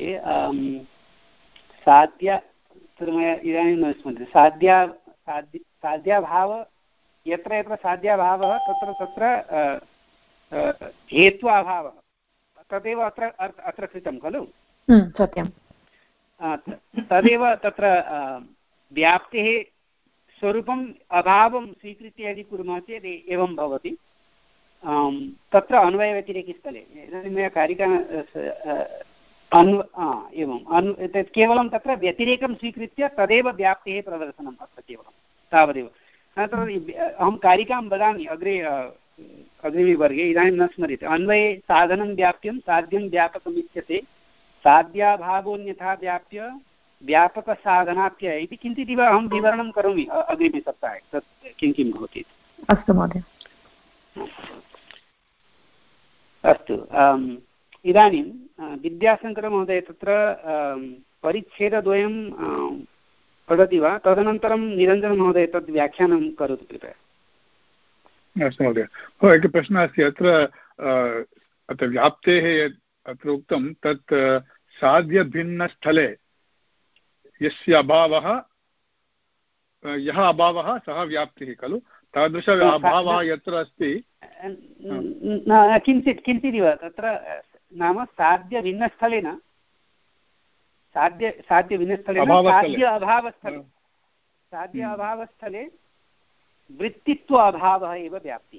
साध्या मया इदानीं न स्मर्यते साध्या साध्य साध्याभाव यत्र यत्र साध्याभावः तत्र तत्र हेत्वाभावः तदेव अत्र अत्र कृतं खलु सत्यं तदेव तत्र व्याप्तेः स्वरूपम् अभावं स्वीकृत्य यदि कुर्मः चेत् एवं भवति तत्र अन्वयव्यतिरेकस्थले इदानीं मया कारिका अन्व एवम् अनु तत् केवलं तत्र व्यतिरेकं स्वीकृत्य तदेव व्याप्तेः प्रदर्शनम् अत्र केवलं तावदेव अनन्तरम् अहं कारिकां वदामि अग्रे अग्रिमवर्गे इदानीं न स्मर्यते अन्वये साधनं व्याप्यं साध्यं व्यापकम् इत्यते साध्याभावोऽन्यथा व्याप्य व्यापकसाधनाप्य इति किञ्चिदिव अहं विवरणं करोमि अग्रिमे सप्ताहे तत् किं किं भवति अस्तु महोदय अस्तु इदानीं विद्याशङ्करमहोदय तत्र परिच्छेदद्वयं पठति वा तदनन्तरं निरञ्जनमहोदय तद् व्याख्यानं करोतु कृपया अस्तु महोदय हो एकः प्रश्नः अस्ति अत्र अत्र व्याप्तेः यत् अत्र उक्तं तत् साध्यभिन्नस्थले यस्य अभावः यः अभावः सः व्याप्तिः खलु तादृश अभावः यत्र अस्ति किञ्चित् किञ्चिदिव तत्र नाम साध्यभिन्नस्थलेन साध्य साध्यभिन्नस्थलेन साध्य अभावस्थले साध्य अभावस्थले वृत्तित्व अभावः एव व्याप्ति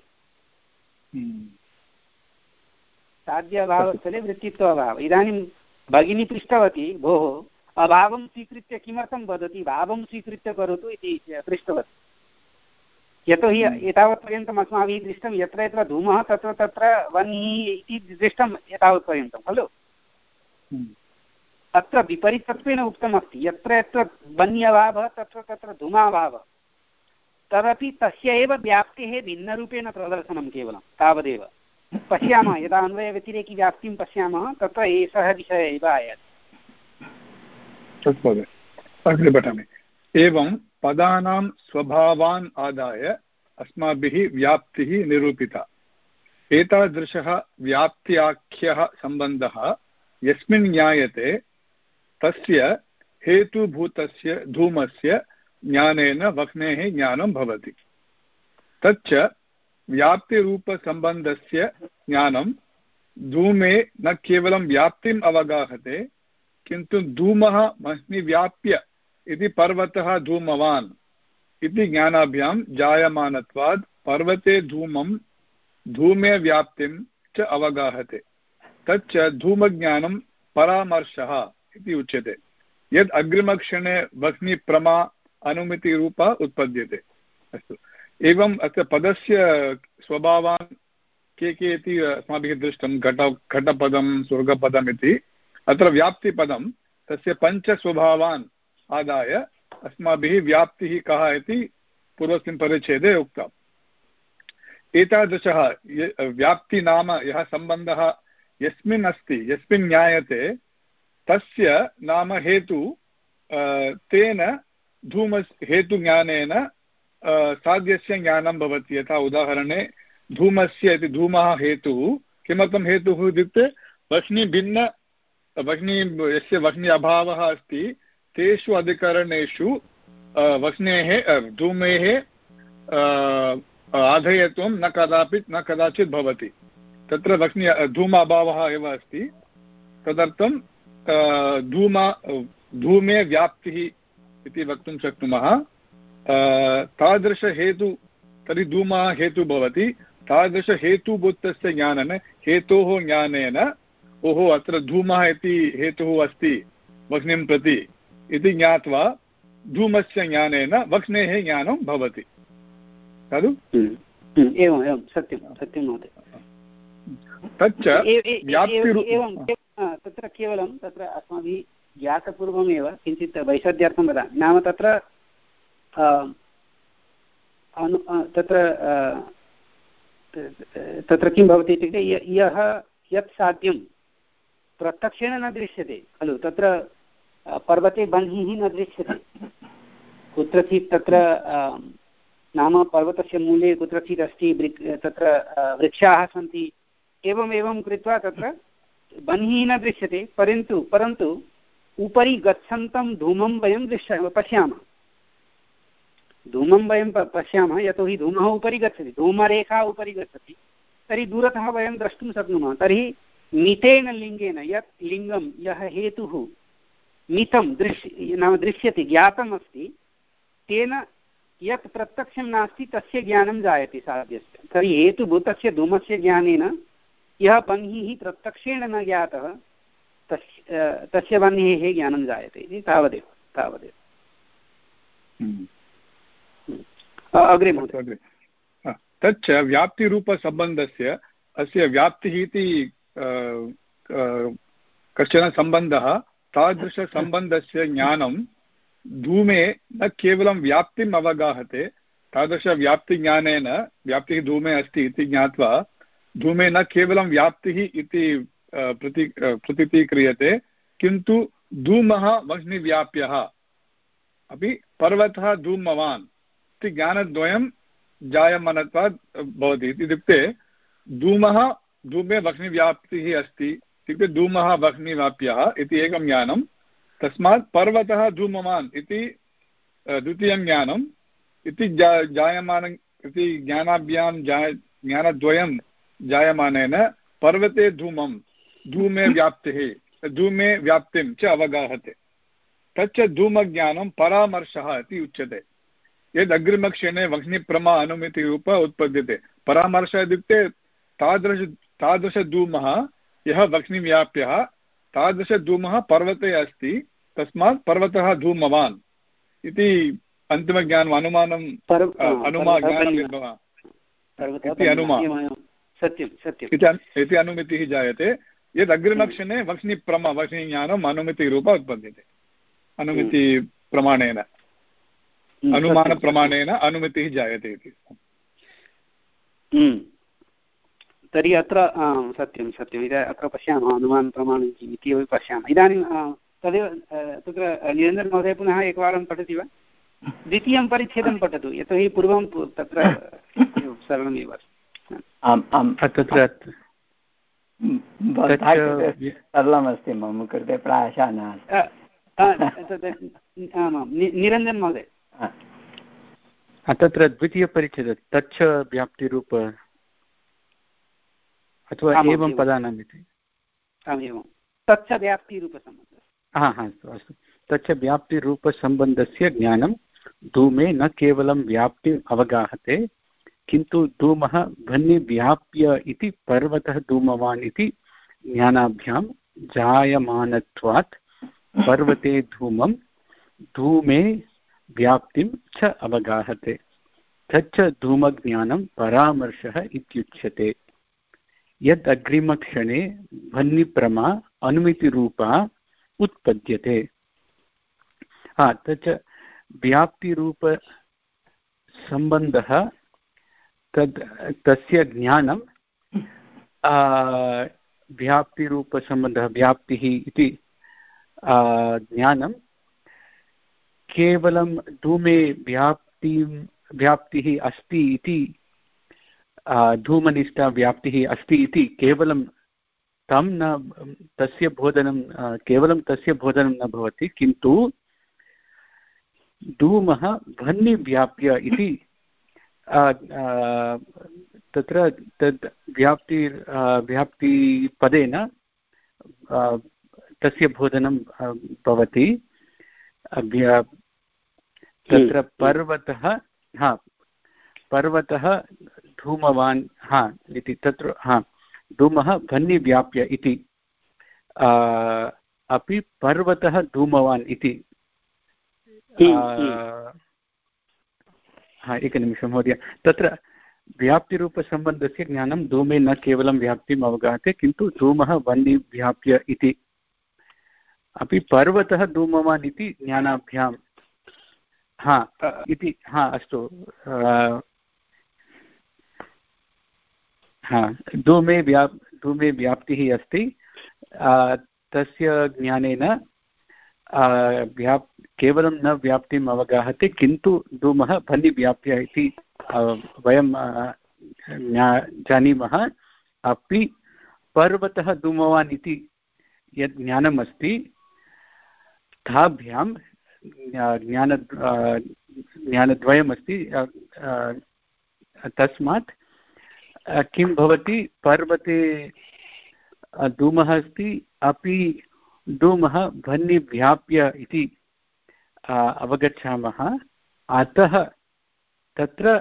साध्य अभावस्थले वृत्तित्व अभावः इदानीं भगिनी पृष्टवती भोः अभावं स्वीकृत्य किमर्थं वदति भावं स्वीकृत्य करोतु इति पृष्टवती यतोहि एतावत्पर्यन्तम् अस्माभिः दृष्टं यत्र यत्र धूमः तत्र तत्र वह्निः इति दृष्टं एतावत्पर्यन्तं खलु अत्र विपरीतत्वेन उक्तमस्ति यत्र यत्र वह्न्यभावः तत्र तत्र धूमाभावः तदपि तस्य एव व्याप्तेः भिन्नरूपेण प्रदर्शनं केवलं तावदेव पश्यामः यदा अन्वयव्यतिरेकी व्याप्तिं पश्यामः तत्र एषः विषयः एव आयाति अग्रे पठामि एवं पदानां स्वभावान् आदाय अस्माभिः व्याप्तिः निरूपिता एतादृशः व्याप्त्याख्यः सम्बन्धः यस्मिन् ज्ञायते तस्य हेतुभूतस्य धूमस्य ज्ञानेन वह्नेः ज्ञानं भवति तच्च व्याप्तिरूपसम्बन्धस्य ज्ञानं धूमे न केवलं व्याप्तिम् अवगाहते किन्तु धूमः वह्नि व्याप्य इति पर्वतः धूमवान् इति ज्ञानाभ्यां जायमानत्वात् पर्वते धूमं धूमे व्याप्तिं च अवगाहते तच्च धूमज्ञानं परामर्शः इति उच्यते यद् अग्रिमक्षणे वह्निप्रमा अनुमितिरूपा उत्पद्यते अस्तु एवं अत्र पदस्य स्वभावान् के के इति अस्माभिः दृष्टं घट घटपदं स्वर्गपदम् इति अत्र व्याप्तिपदं तस्य पञ्चस्वभावान् आदाय अस्माभिः व्याप्तिः कः इति पूर्वस्मिन् परिच्छेदे उक्तम् एतादृशः व्याप्ति नाम यः सम्बन्धः यस्मिन् अस्ति यस्मिन् ज्ञायते तस्य नाम हेतु तेन धूमस्य हेतुज्ञानेन साध्यस्य ज्ञानं भवति यथा उदाहरणे धूमस्य इति धूमः हेतुः किमर्थं हेतुः इत्युक्ते वह्निभिन्न वह्नि यस्य वह्नि अभावः अस्ति तेषु अधिकरणेषु वह्नेः धूमेः आधेयत्वं न कदापि न कदाचित् भवति तत्र वह्नि धूम अभावः एव अस्ति तदर्थं धूम धूमे व्याप्तिः इति वक्तुं शक्नुमः तादृशहेतु तर्हि धूमः हेतुः भवति तादृशहेतुभूतस्य ज्ञानेन हेतोः ज्ञानेन ओहो अत्र धूमः इति हेतुः अस्ति वह्निं प्रति इति ज्ञात्वा धूमस्य ज्ञानेन वह्नेः ज्ञानं भवति खलु एवम् एवं सत्यं सत्यं महोदय तच्च एवं तत्र केवलं तत्र अस्माभिः ज्ञातपूर्वमेव किञ्चित् वैषद्यार्थं वदामि नाम तत्र तत्र तत्र किं भवति इत्युक्ते यः यत् साध्यं प्रत्यक्षेण न दृश्यते खलु। तत्र पर्वते बह्निः न दृश्यते, कुत्रचित् तत्र नाम पर्वतस्य मूले कुत्रचित् अस्ति, तत्र वृक्षाः सन्ति, एवम् एवं कृत्वा तत्र बह्निः न दृश्यते, परन्तु परन्तु उपरि गच्छन्तं धूमं वयं दृश्य पश्यामः धूमं वयं पश्यामः यतोहि धूमः उपरि गच्छति, धूमरेखा उपरि गच्छति, तर्हि दूरतः वयं द्रष्टुं शक्नुमः। तर्हि मितेन लिङ्गेन यत् लिङ्गं यः हेतुः मितं दृश्य नाम दृश्यते ज्ञातम् अस्ति, तेन यत् प्रत्यक्षं नास्ति तस्य ज्ञानं जायते साध्यस्य। तर्हि हेतुभूतस्य धूमस्य ज्ञानेन यः बह्निः प्रत्यक्षेण न ज्ञातः तस्य तस्य बह्नेः ज्ञानं जायते इति तावदेव तावदेव अग्रे अग्रे तच्च व्याप्तिरूपसम्बन्धस्य अस्य व्याप्तिः इति कश्चन सम्बन्धः, तादृशसम्बन्धस्य ज्ञानं धूमे न केवलं व्याप्तिम् अवगाहते, तादृशव्याप्तिज्ञानेन व्याप्तिः धूमे अस्ति इति ज्ञात्वा धूमे न केवलं व्याप्तिः इति प्रति प्रतीतीक्रियते, किन्तु धूमः वह्निव्याप्यः अपि पर्वतः धूमवान् इति ज्ञानद्वयं जायमानत्वात् भवति। इत्युक्ते धूमः धूमे वह्निव्याप्तिः अस्ति इत्युक्ते धूमः वह्निव्याप्यः इति एकं ज्ञानं, तस्मात् पर्वतः धूमवान् इति द्वितीयं ज्ञानम् इति जा जायमानं इति ज्ञानाभ्यां जाय ज्ञानद्वयं जायमानेन पर्वते धूमं धूमे व्याप्तिः धूमे व्याप्तिं च अवगाहते। तच्च धूमज्ञानं परामर्शः इति उच्यते। यद् अग्रिमक्षणे वह्निप्रमा अनुमितिरूप उत्पद्यते। परामर्शः इत्युक्ते तादृश तादृशधूमः यः वह्निव्याप्यः, तादृशधूमः पर्वते अस्ति, तस्मात् पर्वतः धूमवान् इति अन्तिमज्ञानम् अनुमानम् अनुमानं इति अनुमानं सत्यं सत्यम् इति अनुमितिः जायते। यद् अग्रिमक्षणे वह्निप्रमा वह्निज्ञानम् अनुमितिरूप उत्पद्यते। अनुमितिप्रमाणेन अनुमानप्रमाणेन अनुमितिः जायते इति। तर्हि अत्र सत्यं सत्यम् इति अत्र पश्यामः अनुमानप्रमाणम् इति अपि पश्यामः। इदानीं तदेव तत्र निरञ्जनमहोदय पुनः एकवारं पठति वा? द्वितीयं परिच्छेदं पठतु, यतोहि पूर्वं तत्र सरलमेव अस्ति। आम् आम् तत्र सरलमस्ति मम कृते प्रायशः नास्ति। आमां निरञ्जन महोदय तत्र द्वितीयपरिच्छेदः तच्च व्याप्तिरूप अथवा एवं पदानाम् इति एवं तच्च व्याप्तिरूपसम्बन्धः हा हा अस्तु अस्तु तच्च व्याप्तिरूपसम्बन्धस्य ज्ञानं धूमे न केवलं व्याप्तिम् अवगाहते, किन्तु धूमः वह्निव्याप्य इति पर्वतः धूमवान् इति ज्ञानाभ्यां जायमानत्वात् पर्वते धूमं धूमे व्याप्तिं च अवगाहते। तच्च धूमज्ञानं परामर्शः इत्युच्यते। यद् अग्रिमक्षणे वह्निप्रमा अनुमितिरूपा उत्पद्यते। हा तच्च व्याप्तिरूपसम्बन्धः तद् तस्य ज्ञानं व्याप्तिरूपसम्बन्धः व्याप्तिः इति ज्ञानं केवलं धूमे व्याप्तिं व्याप्तिः अस्ति इति धूमनिष्ठा व्याप्तिः अस्ति इति केवलं तं न तस्य बोधनं केवलं तस्य बोधनं न भवति, किन्तु धूमः वह्निव्याप्य इति तत्र तद् व्याप्ति व्याप्तिपदेन तस्य बोधनं भवति। तत्र पर्वतः हा पर्वतः धूमवान् हा इति तत्र हा धूमः वह्निव्याप्य इति अपि पर्वतः धूमवान् इति हा एकनिमिषं महोदय। तत्र व्याप्तिरूपसम्बन्धस्य ज्ञानं धूमे न केवलं व्याप्तिम् अवगाहते, किन्तु धूमः वह्निव्याप्य इति अपि पर्वतः धूमवान् इति ज्ञानाभ्यां हा इति हा अस्तु हा धूमे व्याप् धूमे व्याप्तिः अस्ति तस्य ज्ञानेन व्याप् केवलं न व्याप्तिम् अवगाहते किन्तु धूमः भन्निव्याप्य इति वयं जानीमः। अपि पर्वतः धूमवान् इति यत् ज्ञानम् अस्ति ताभ्यां ज्ञान ज्ञानद्वयमस्ति। तस्मात् किं भवति पर्वते धूमः अस्ति अपि धूमः भन्निव्याप्य इति अवगच्छामः। अतः तत्र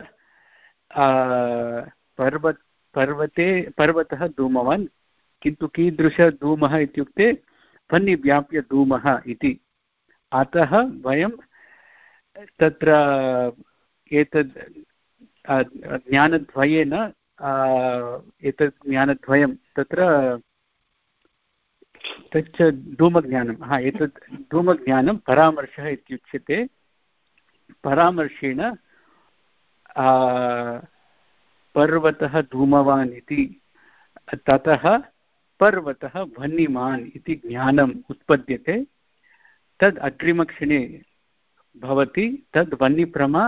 पर्वत पर्वते पर्वतः धूमवान् किन्तु कीदृशधूमः इत्युक्ते भन्निव्याप्य धूमः इति। अतः वयं तत्र एतद् ज्ञानद्वयेन एतत् ज्ञानद्वयं तत्र तच्च धूमज्ञानं हा एतत् धूमज्ञानं परामर्शः इत्युच्यते। परामर्शेण पर्वतः धूमवान् इति ततः पर्वतः भन्निमान् इति ज्ञानम् उत्पद्यते। तद् अग्रिमक्षणे भवति। तद् वह्निप्रमा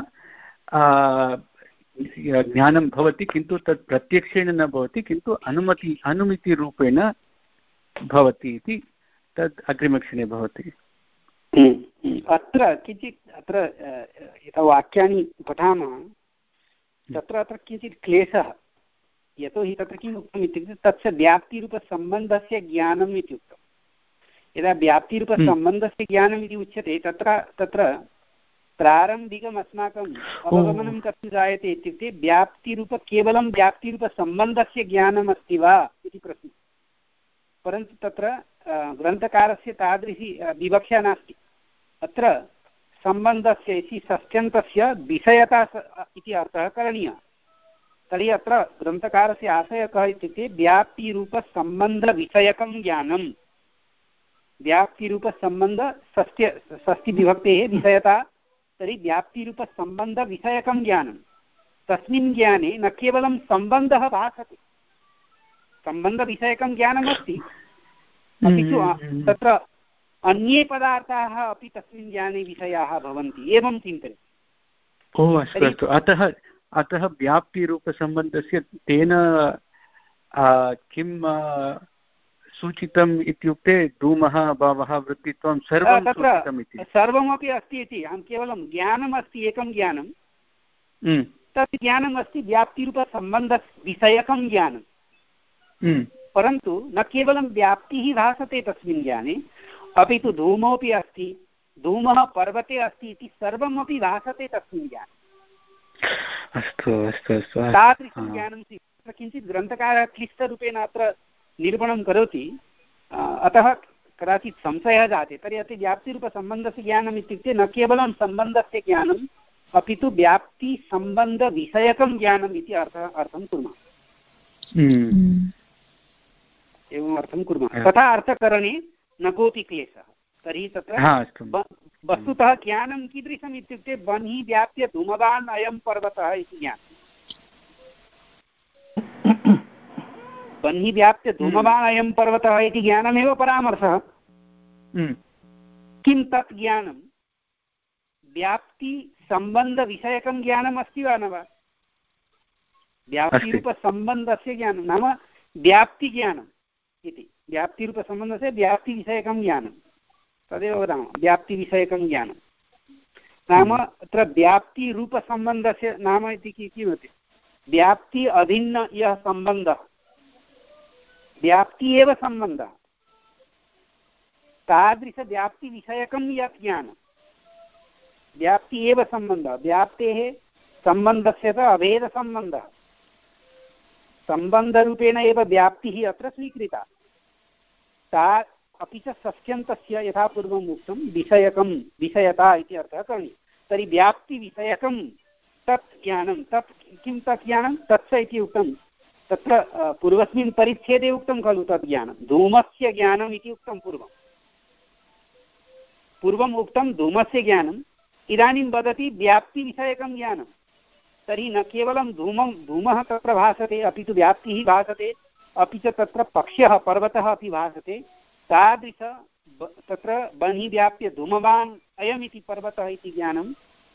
ज्ञानं भवति किन्तु तत् प्रत्यक्षेण न भवति किन्तु अनुमति अनुमितिरूपेण भवति इति तद् अग्रिमक्षणे भवति। अत्र किञ्चित् अत्र यथा वाक्यानि पठामः तत्र अत्र किञ्चित् क्लेशः। यतोहि तत्र किम् उक्तम् इत्युक्ते तस्य व्याप्तिरूपसम्बन्धस्य ज्ञानम् इति उक्तं। यदा व्याप्तिरूपसम्बन्धस्य ज्ञानम् इति उच्यते तत्र तत्र प्रारम्भिकम् अस्माकम् अवगमनं कथं जायते इत्युक्ते व्याप्तिरूप केवलं व्याप्तिरूपसम्बन्धस्य ज्ञानम् अस्ति वा इति प्रश्नः। परन्तु तत्र ग्रन्थकारस्य तादृशी विवक्षा नास्ति। अत्र सम्बन्धस्य इति षष्ट्यन्तस्य विषयता इति अर्थः करणीयः। तर्हि अत्र ग्रन्थकारस्य आशयः कः इत्युक्ते व्याप्तिरूपसम्बन्धविषयकं ज्ञानं। व्याप्तिरूपसम्बन्ध षष्ट्य षष्टिविभक्तेः विषयता तर्हि व्याप्तिरूपसम्बन्धविषयकं ज्ञानं। तस्मिन् ज्ञाने न केवलं सम्बन्धः भासते, सम्बन्धविषयकं ज्ञानमस्ति अपि तु तत्र अन्ये पदार्थाः अपि तस्मिन् ज्ञाने विषयाः भवन्ति। एवं चिन्तयति। ओ अस्तु अस्तु। अतः अतः व्याप्तिरूपसम्बन्धस्य तेन किं सूचितम् इत्युक्ते धूमः अभावः वृत्तित्वं सर्वं सूचितम् इति। सर्वमपि अस्ति इति। अहं केवलं ज्ञानम् अस्ति एकं ज्ञानं तत् ज्ञानम् अस्ति व्याप्तिरूपसम्बन्धविषयकं ज्ञानं। परन्तु न केवलं व्याप्तिः भासते तस्मिन् ज्ञाने अपि तु धूमोऽपि अस्ति, धूमः पर्वते अस्ति इति सर्वमपि भासते तस्मिन् ज्ञाने। अस्तु अस्तु अस्तु। तादृशं ज्ञानं किञ्चित् ग्रन्थकारः क्लिष्टरूपेण अत्र निरूपणं करोति। अतः कदाचित् संशयः जाते। तर्हि अति व्याप्तिरूपसम्बन्धस्य ज्ञानम् इत्युक्ते न केवलं सम्बन्धस्य ज्ञानम् अपि तु व्याप्तिसम्बन्धविषयकं ज्ञानम् इति अर्थः अर्थं कुर्मः। एवम् अर्थं कुर्मः। तथा अर्थकरणे न कोऽपि क्लेशः। तर्हि तत्र वस्तुतः ज्ञानं कीदृशम् इत्युक्ते बन्हि व्याप्य धूमवान् अयं पर्वतः इति ज्ञानं। बन्हि व्याप्य धूमवान् अयं पर्वतः इति ज्ञानमेव परामर्शः। किं तत् ज्ञानं व्याप्तिसम्बन्धविषयकं ज्ञानम् अस्ति वा न वा? व्याप्तिरूपसम्बन्धस्य ज्ञानं नाम व्याप्तिज्ञानम् इति। व्याप्तिरूपसम्बन्धस्य व्याप्तिविषयकं ज्ञानं तदेव वदामः। व्याप्तिविषयकं ज्ञानं नाम अत्र व्याप्तिरूपसम्बन्धस्य नाम इति किमस्ति? व्याप्ति अभिन्न यः सम्बन्धः, व्याप्ति एव सम्बन्धः, तादृशव्याप्तिविषयकं यत् ज्ञानं व्याप्ति एव सम्बन्धः। व्याप्तेः सम्बन्धस्य च अभेदसम्बन्धः। सम्बन्धरूपेण एव व्याप्तिः अत्र स्वीकृता। ता अपि च षष्ट्यन्तस्य यथा पूर्वम् उक्तं विषयकं विषयता इति अर्थः करणीयः। तर्हि व्याप्तिविषयकं तत् ज्ञानं तत् किं तत् ज्ञानं तत्स इति उक्तं। तत्र पूर्वस्मिन् परिच्छेदे उक्तं खलु तत् ज्ञानं धूमस्य ज्ञानम् इति उक्तं। पूर्वं पूर्वम् उक्तं धूमस्य ज्ञानम्। इदानीं वदति व्याप्तिविषयकं ज्ञानं। तर्हि न केवलं धूमं धूमः तत्र भासते अपि तु व्याप्तिः भासते अपि च तत्र पक्ष्यः पर्वतः अपि भासते, तादृश तत्र बहिः व्याप्य धूमवान् अयमिति पर्वतः इति ज्ञानं,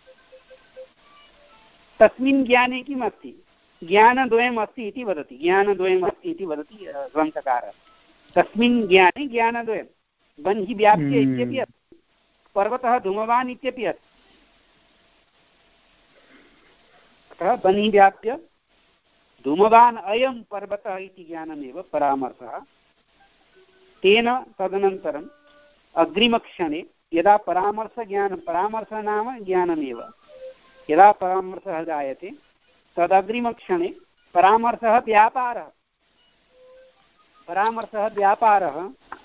तस्मिन् ज्ञाने किम् अस्ति, ज्ञानद्वयम् अस्ति इति वदति, ज्ञानद्वयम् अस्ति इति वदति ग्रन्थकारः। तस्मिन् ज्ञाने ज्ञानद्वयं बहिः व्याप्य इत्यपि अस्ति, पर्वतः धूमवान् इत्यपि अस्ति। अतः बहिः व्याप्य धूमवान् अयं पर्वतः इति ज्ञानमेव परामर्शः। तेन तदनन्तरम् अग्रिमक्षणे यदा परामर्शज्ञानं, परामर्शः नाम ज्ञानमेव, यदा परामर्शः जायते तदग्रिमक्षणे परामर्शः व्यापारः, परामर्शः व्यापारः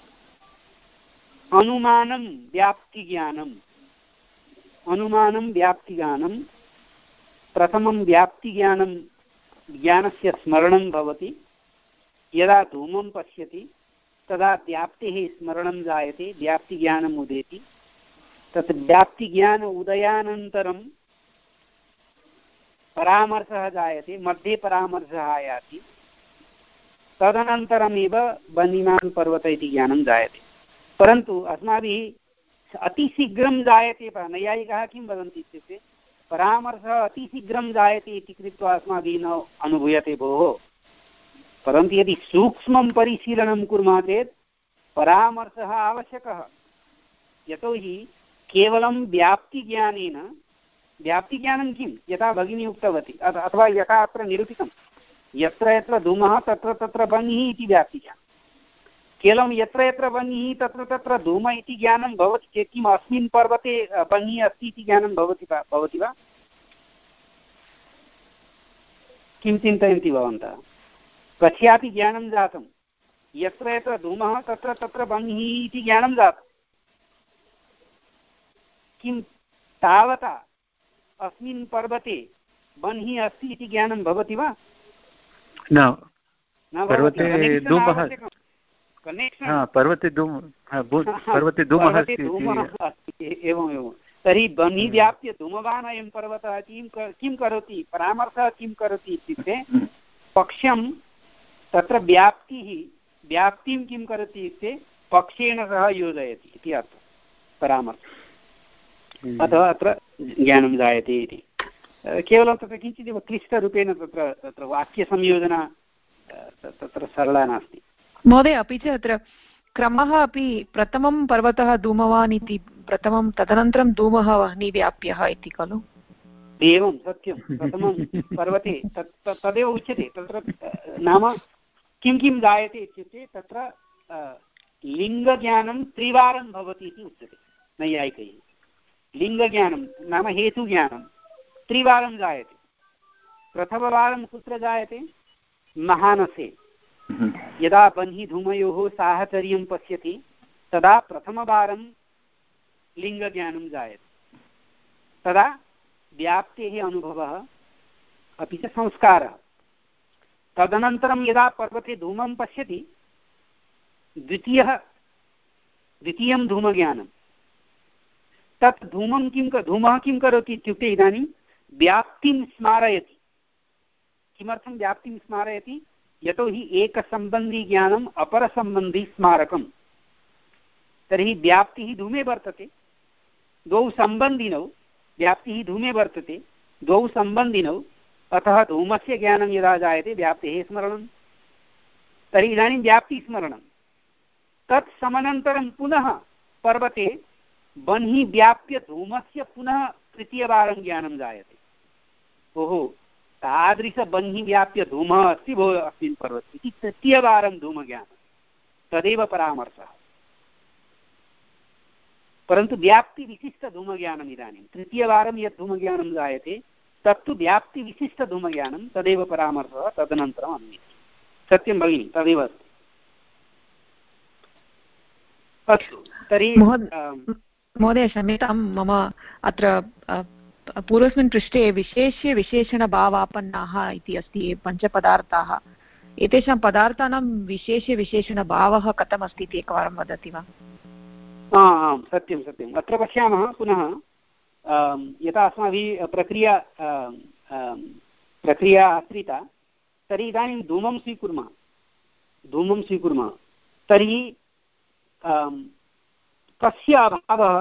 अनुमानं व्याप्तिज्ञानम्, अनुमानं व्याप्तिज्ञानं। प्रथमं व्याप्तिज्ञानं ज्ञानस्य स्मरणं भवति, यदा धूमं पश्यति तदा व्याप्तेः स्मरणं जायते, व्याप्तिज्ञानम् उदेति। तत् व्याप्तिज्ञान उदयानन्तरं परामर्शः जायते, मध्ये परामर्शः आयाति, तदनन्तरमेव बन्यमान् पर्वत इति ज्ञानं जायते। परन्तु अस्माभिः अतिशीघ्रं जायते, नैयायिकाः किं वदन्ति इत्युक्ते परामर्शः अतिशीघ्रं जायते इति कृत्वा अस्माभिः न अनुभूयते भोः। परन्तु यदि सूक्ष्मं परिशीलनं कुर्मः चेत् परामर्शः आवश्यकः, यतोहि केवलं व्याप्तिज्ञानेन, व्याप्तिज्ञानं किं, यथा भगिनी उक्तवती अथवा यथा अत्र निरूपितं, यत्र यत्र धूमः तत्र तत्र बह्निः इति व्याप्तिज्ञानं। केवलं यत्र यत्र बह्निः तत्र तत्र धूम इति ज्ञानं भवति चेत् किम् अस्मिन् पर्वते बह्निः अस्ति इति ज्ञानं भवति वा भवति वा किं चिन्तयन्ति भवन्तः? कस्यापि ज्ञानं जातं, यत्र यत्र धूमः तत्र तत्र बह्निः इति ज्ञानं जातं, किं तावता अस्मिन् पर्वते बह्निः अस्ति इति ज्ञानं भवति वा? न, पर्वते धूमः, पर्वते धूम पर्वते धूमः अस्ति। एवम् एवं तर्हि बह्निः व्याप्य धूमवान् अयं पर्वतः किं किं करोति, परामर्शः किं करोति इत्युक्ते पक्ष्यं तत्र व्याप्तिः व्याप्तिं किं करोति इत्युक्ते पक्षेण सह योजयति इति अर्थः परामर्शः। अतः अत्र ज्ञानं जायते इति। केवलं तत्र किञ्चिदेव क्लिष्टरूपेण तत्र तत्र वाक्यसंयोजना तत्र सरला नास्ति महोदय। अपि च अत्र क्रमः अपि प्रथमं पर्वतः धूमवान् इति प्रथमं, तदनन्तरं धूमः वह्निः व्याप्यः इति खलु? एवं सत्यं, प्रथमं पर्वते तत् तदेव उच्यते। तत्र नाम किं किं जायते इत्युक्ते तत्र लिङ्गज्ञानं त्रिवारं भवति इति उच्यते नैयायिकैः। लिङ्गज्ञानं नाम हेतुज्ञानं त्रिवारं जायते। प्रथमवारं कुत्र जायते? महानसे, यदा बह्निः धूमयोः साहचर्यं पश्यति तदा प्रथमवारं लिङ्गज्ञानं जायते। तदा व्याप्तेः अनुभवः अपि च संस्कारः। तदनन्तरं यदा पर्वते धूमं पश्यति द्वितीयः द्वितीयं धूमज्ञानं। तत् धूमं किं धूमः किं करोति इत्युक्ते इदानीं व्याप्तिं स्मारयति। किमर्थं व्याप्तिं स्मारयति? यतोहि एकसम्बन्धी ज्ञानम् अपरसम्बन्धी स्मारकम्। तर्हि व्याप्तिः धूमे वर्तते, द्वौ सम्बन्धिनौ, व्याप्तिः धूमे वर्तते, द्वौ सम्बन्धिनौ, अतः धूमस्य ज्ञानं यदा जायते व्याप्तेः स्मरणं। तर्हि इदानीं व्याप्तिस्मरणं। तत् समनन्तरं पुनः पर्वते बह्निः व्याप्य धूमस्य पुनः तृतीयवारं ज्ञानं जायते। ओहो, तादृशबह्निः व्याप्य धूमः अस्ति भो अस्मिन् पर्वते इति तृतीयवारं धूमज्ञानं, तदेव परामर्शः। परन्तु व्याप्तिविशिष्टधूमज्ञानम् इदानीं तृतीयवारं यत् धूमज्ञानं जायते तत्तु व्याप्तिविशिष्टधूमज्ञानं, तदेव परामर्शः, तदनन्तरम् अन्विति। सत्यं भगिनि, तदेव अस्ति। अस्तु, तर्हि महोदय क्षम्यतां, मम अत्र पूर्वस्मिन् पृष्ठे विशेष्य विशेषणभावापन्नाः इति अस्ति पञ्चपदार्थाः। एतेषां पदार्थानां विशेष्यविशेषणभावः कथमस्ति इति एकवारं वदति वा? आम्, सत्यं सत्यम्। अत्र पश्यामः पुनः यथा अस्माभिः प्रक्रिया प्रक्रिया आश्रिता, तर्हि इदानीं धूमं स्वीकुर्मः। धूमं स्वीकुर्मः तर्हि कस्य अभावः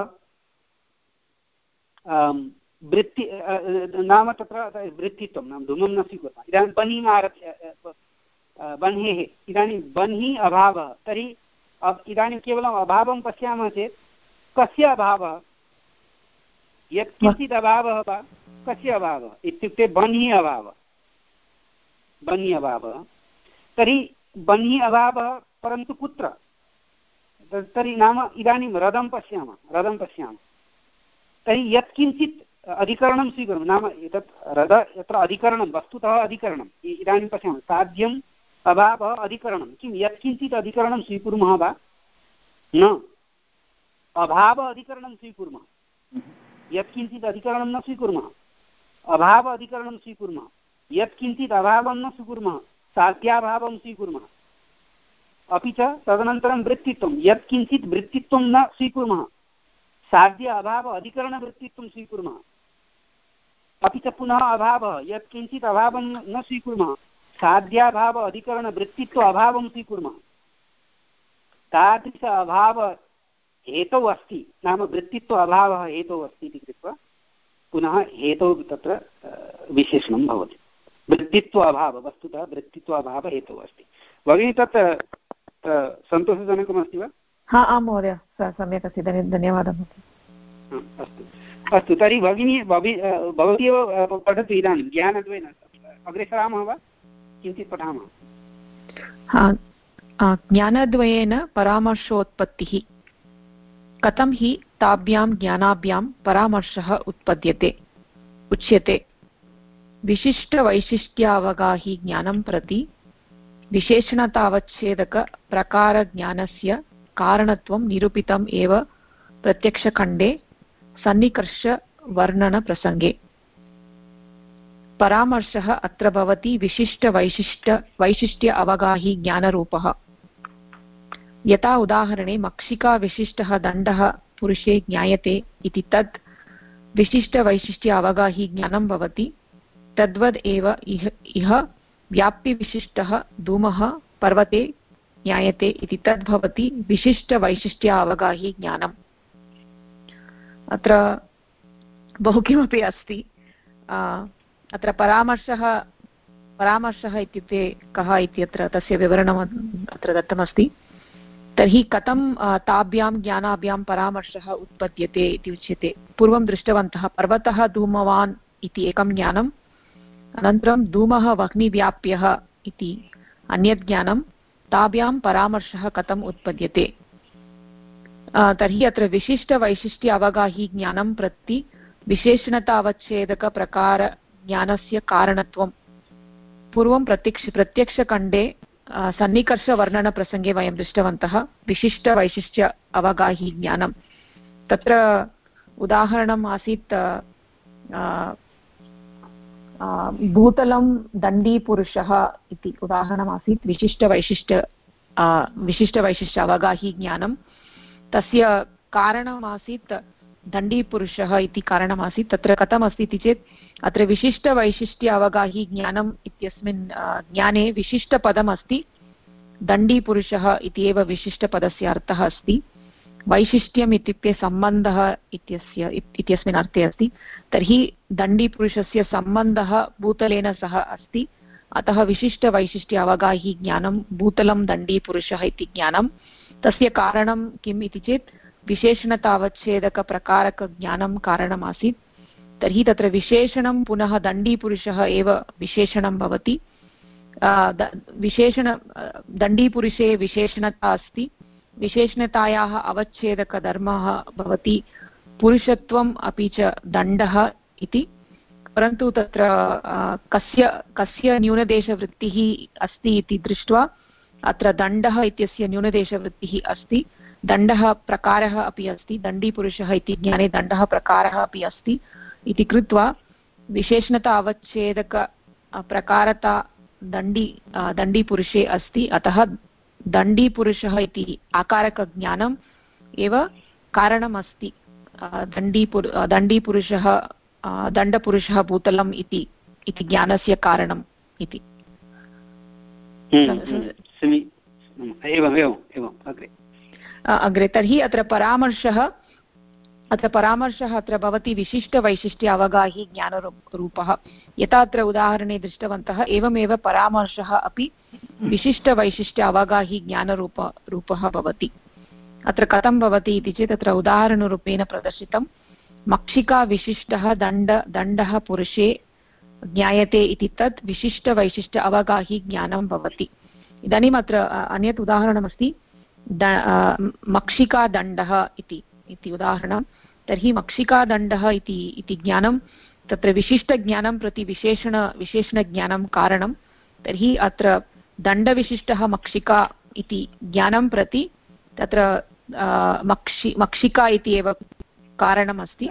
वृत्ति नाम तत्र वृत्तित्वं नाम धूमं न स्वीकुर्मः। इदानीं बह्निम् आरभ्य बह्नेः इदानीं बह्निः अभावः तर्हि इदानीं केवलम् अभावं पश्यामः चेत् कस्य अभावः यत्किञ्चित् अभावः वा कस्य अभावः इत्युक्ते बह्निः अभावः बह्निः अभावः तर्हि बह्निः अभावः परन्तु कुत्र तर्हि नाम इदानीं रदं पश्यामः रदं पश्यामः तर्हि यत्किञ्चित् अधिकरणं स्वीकुर्मः नाम एतत् रद यत्र अधिकरणं वस्तुतः अधिकरणम् इदानीं पश्यामः साध्यम् अभावः अधिकरणं किं यत्किञ्चित् अधिकरणं स्वीकुर्मः वा न अभाव अधिकरणं स्वीकुर्मः यत्किञ्चित् अधिकरणं न स्वीकुर्मः अभाव अधिकरणं स्वीकुर्मः यत्किञ्चित् अभावं न स्वीकुर्मः साध्याभावं स्वीकुर्मः अपि च तदनन्तरं वृत्तित्वं यत्किञ्चित् वृत्तित्वं न स्वीकुर्मः साध्य अभाव अधिकरणवृत्तित्वं स्वीकुर्मः अपि च पुनः अभावः यत्किञ्चित् अभावं न स्वीकुर्मः साध्याभाव अधिकरणवृत्तित्व अभावं स्वीकुर्मः तादृश अभाव हेतौ अस्ति नाम वृत्तित्व अभावः हेतौ अस्ति इति कृत्वा पुनः हेतौ तत्र विशेषणं भवति वृत्तित्व अभावः वस्तुतः वृत्तित्व अभावः हेतौ अस्ति। भगिनी तत् सन्तोषजनकमस्ति वा? हा आं महोदय सम्यक् अस्ति धन्यवादः। अस्तु अस्तु तर्हि भगिनी भवती एव पठतु इदानीं ज्ञानद्वयेन अग्रे सरामः वा किञ्चित् पठामः। ज्ञानद्वयेन परामर्शोत्पत्तिः कथं हि ताभ्यां ज्ञानाभ्यां परामर्शः उत्पद्यते उच्यते विशिष्टवैशिष्ट्यावगाहि ज्ञानं प्रति विशेषणतावच्छेदकप्रकारज्ञानस्य कारणत्वं निरूपितम् एव प्रत्यक्षखण्डे सन्निकर्षवर्णनप्रसङ्गे। परामर्शः अत्र भवति विशिष्टवैशिष्ट्य वैशिष्ट्य अवगाहि ज्ञानरूपः। यथा उदाहरणे मक्षिका विशिष्टः दण्डः पुरुषे ज्ञायते इति तद् विशिष्टवैशिष्ट्य अवगाहि ज्ञानं भवति तद्वद् एव इह इह व्याप्तिविशिष्टः धूमः पर्वते ज्ञायते इति तद् भवति विशिष्टवैशिष्ट्य अवगाहि ज्ञानम्। अत्र बहु किमपि अस्ति। अत्र परामर्शः परामर्शः इत्युक्ते कः इत्यत्र तस्य विवरणम् अत्र दत्तमस्ति। तर्हि कथं ताभ्यां ज्ञानाभ्यां परामर्शः उत्पद्यते इति उच्यते। पूर्वं दृष्टवन्तः पर्वतः धूमवान् इति एकं ज्ञानम् अनन्तरं धूमः वह्निव्याप्यः इति अन्यत् ज्ञानं ताभ्यां परामर्शः कथम् उत्पद्यते। तर्हि अत्र विशिष्टवैशिष्ट्य अवगाहि ज्ञानं प्रति विशेषणतावच्छेदकप्रकारज्ञानस्य कारणत्वं पूर्वं प्रत्यक्ष प्रत्यक्षखण्डे सन्निकर्षवर्णनप्रसङ्गे वयं दृष्टवन्तः विशिष्टवैशिष्ट्य अवगाहि ज्ञानं। तत्र उदाहरणम् आसीत् भूतलं दण्डीपुरुषः इति उदाहरणमासीत् विशिष्टवैशिष्ट्य विशिष्टवैशिष्ट्य अवगाहि ज्ञानं। तस्य कारणमासीत् दण्डीपुरुषः इति कारणमासीत्। तत्र कथमस्ति इति चेत् अत्र विशिष्टवैशिष्ट्य अवगाहि ज्ञानम् इत्यस्मिन् ज्ञाने विशिष्टपदमस्ति दण्डीपुरुषः इति एव विशिष्टपदस्य अर्थः अस्ति। वैशिष्ट्यम् इत्युक्ते सम्बन्धः इत्यस्य इत्यस्मिन् अर्थे अस्ति। तर्हि दण्डीपुरुषस्य सम्बन्धः भूतलेन सह अस्ति अतः विशिष्टवैशिष्ट्य अवगाहि ज्ञानं भूतलं दण्डीपुरुषः इति ज्ञानं। तस्य कारणं किम् इति चेत् विशेषणतावच्छेदकप्रकारकज्ञानं कारणमासीत्। तर्हि तत्र विशेषणं पुनः दण्डीपुरुषः एव विशेषणं भवति। विशेषण दण्डीपुरुषे विशेषणता अस्ति। विशेषणतायाः अवच्छेदकधर्मः भवति पुरुषत्वम् अपि च दण्डः इति। परन्तु तत्र कस्य कस्य न्यूनदेशवृत्तिः अस्ति इति दृष्ट्वा अत्र दण्डः इत्यस्य न्यूनदेशवृत्तिः अस्ति। दण्डः प्रकारः अपि अस्ति। दण्डीपुरुषः इति ज्ञाने दण्डः प्रकारः अपि अस्ति इति कृत्वा विशेषणता अवच्छेदक प्रकारता दण्डी दण्डीपुरुषे अस्ति। अतः दण्डीपुरुषः इति आकारकज्ञानम् एव कारणमस्ति दण्डीपुर दण्डीपुरुषः दण्डपुरुषः भूतलम् इति इति ज्ञानस्य कारणम् इति। एवम् एवम् एवम् अग्रे अग्रे तर्हि अत्र परामर्शः अत्र परामर्शः अत्र भवति विशिष्टवैशिष्ट्य अवगाही ज्ञानरूपः यथा अत्र उदाहरणे दृष्टवन्तः एवमेव परामर्शः अपि विशिष्टवैशिष्ट्य अवगाही ज्ञानरूप रूपः भवति। अत्र कथं भवति इति चेत् अत्र उदाहरणरूपेण प्रदर्शितं मक्षिकाविशिष्टः दण्ड दण्डः पुरुषे ज्ञायते इति तत् विशिष्टवैशिष्ट्य अवगाही ज्ञानं भवति। इदानीम् अत्र अन्यत् उदाहरणमस्ति मक्षिकादण्डः इति इति उदाहरणं। तर्हि मक्षिकादण्डः इति इति ज्ञानं तत्र विशिष्टज्ञानं प्रति विशेषण विशेषणज्ञानं कारणं। तर्हि अत्र दण्डविशिष्टः मक्षिका इति ज्ञानं प्रति तत्र मक्षि मक्षिका इति एव कारणमस्ति।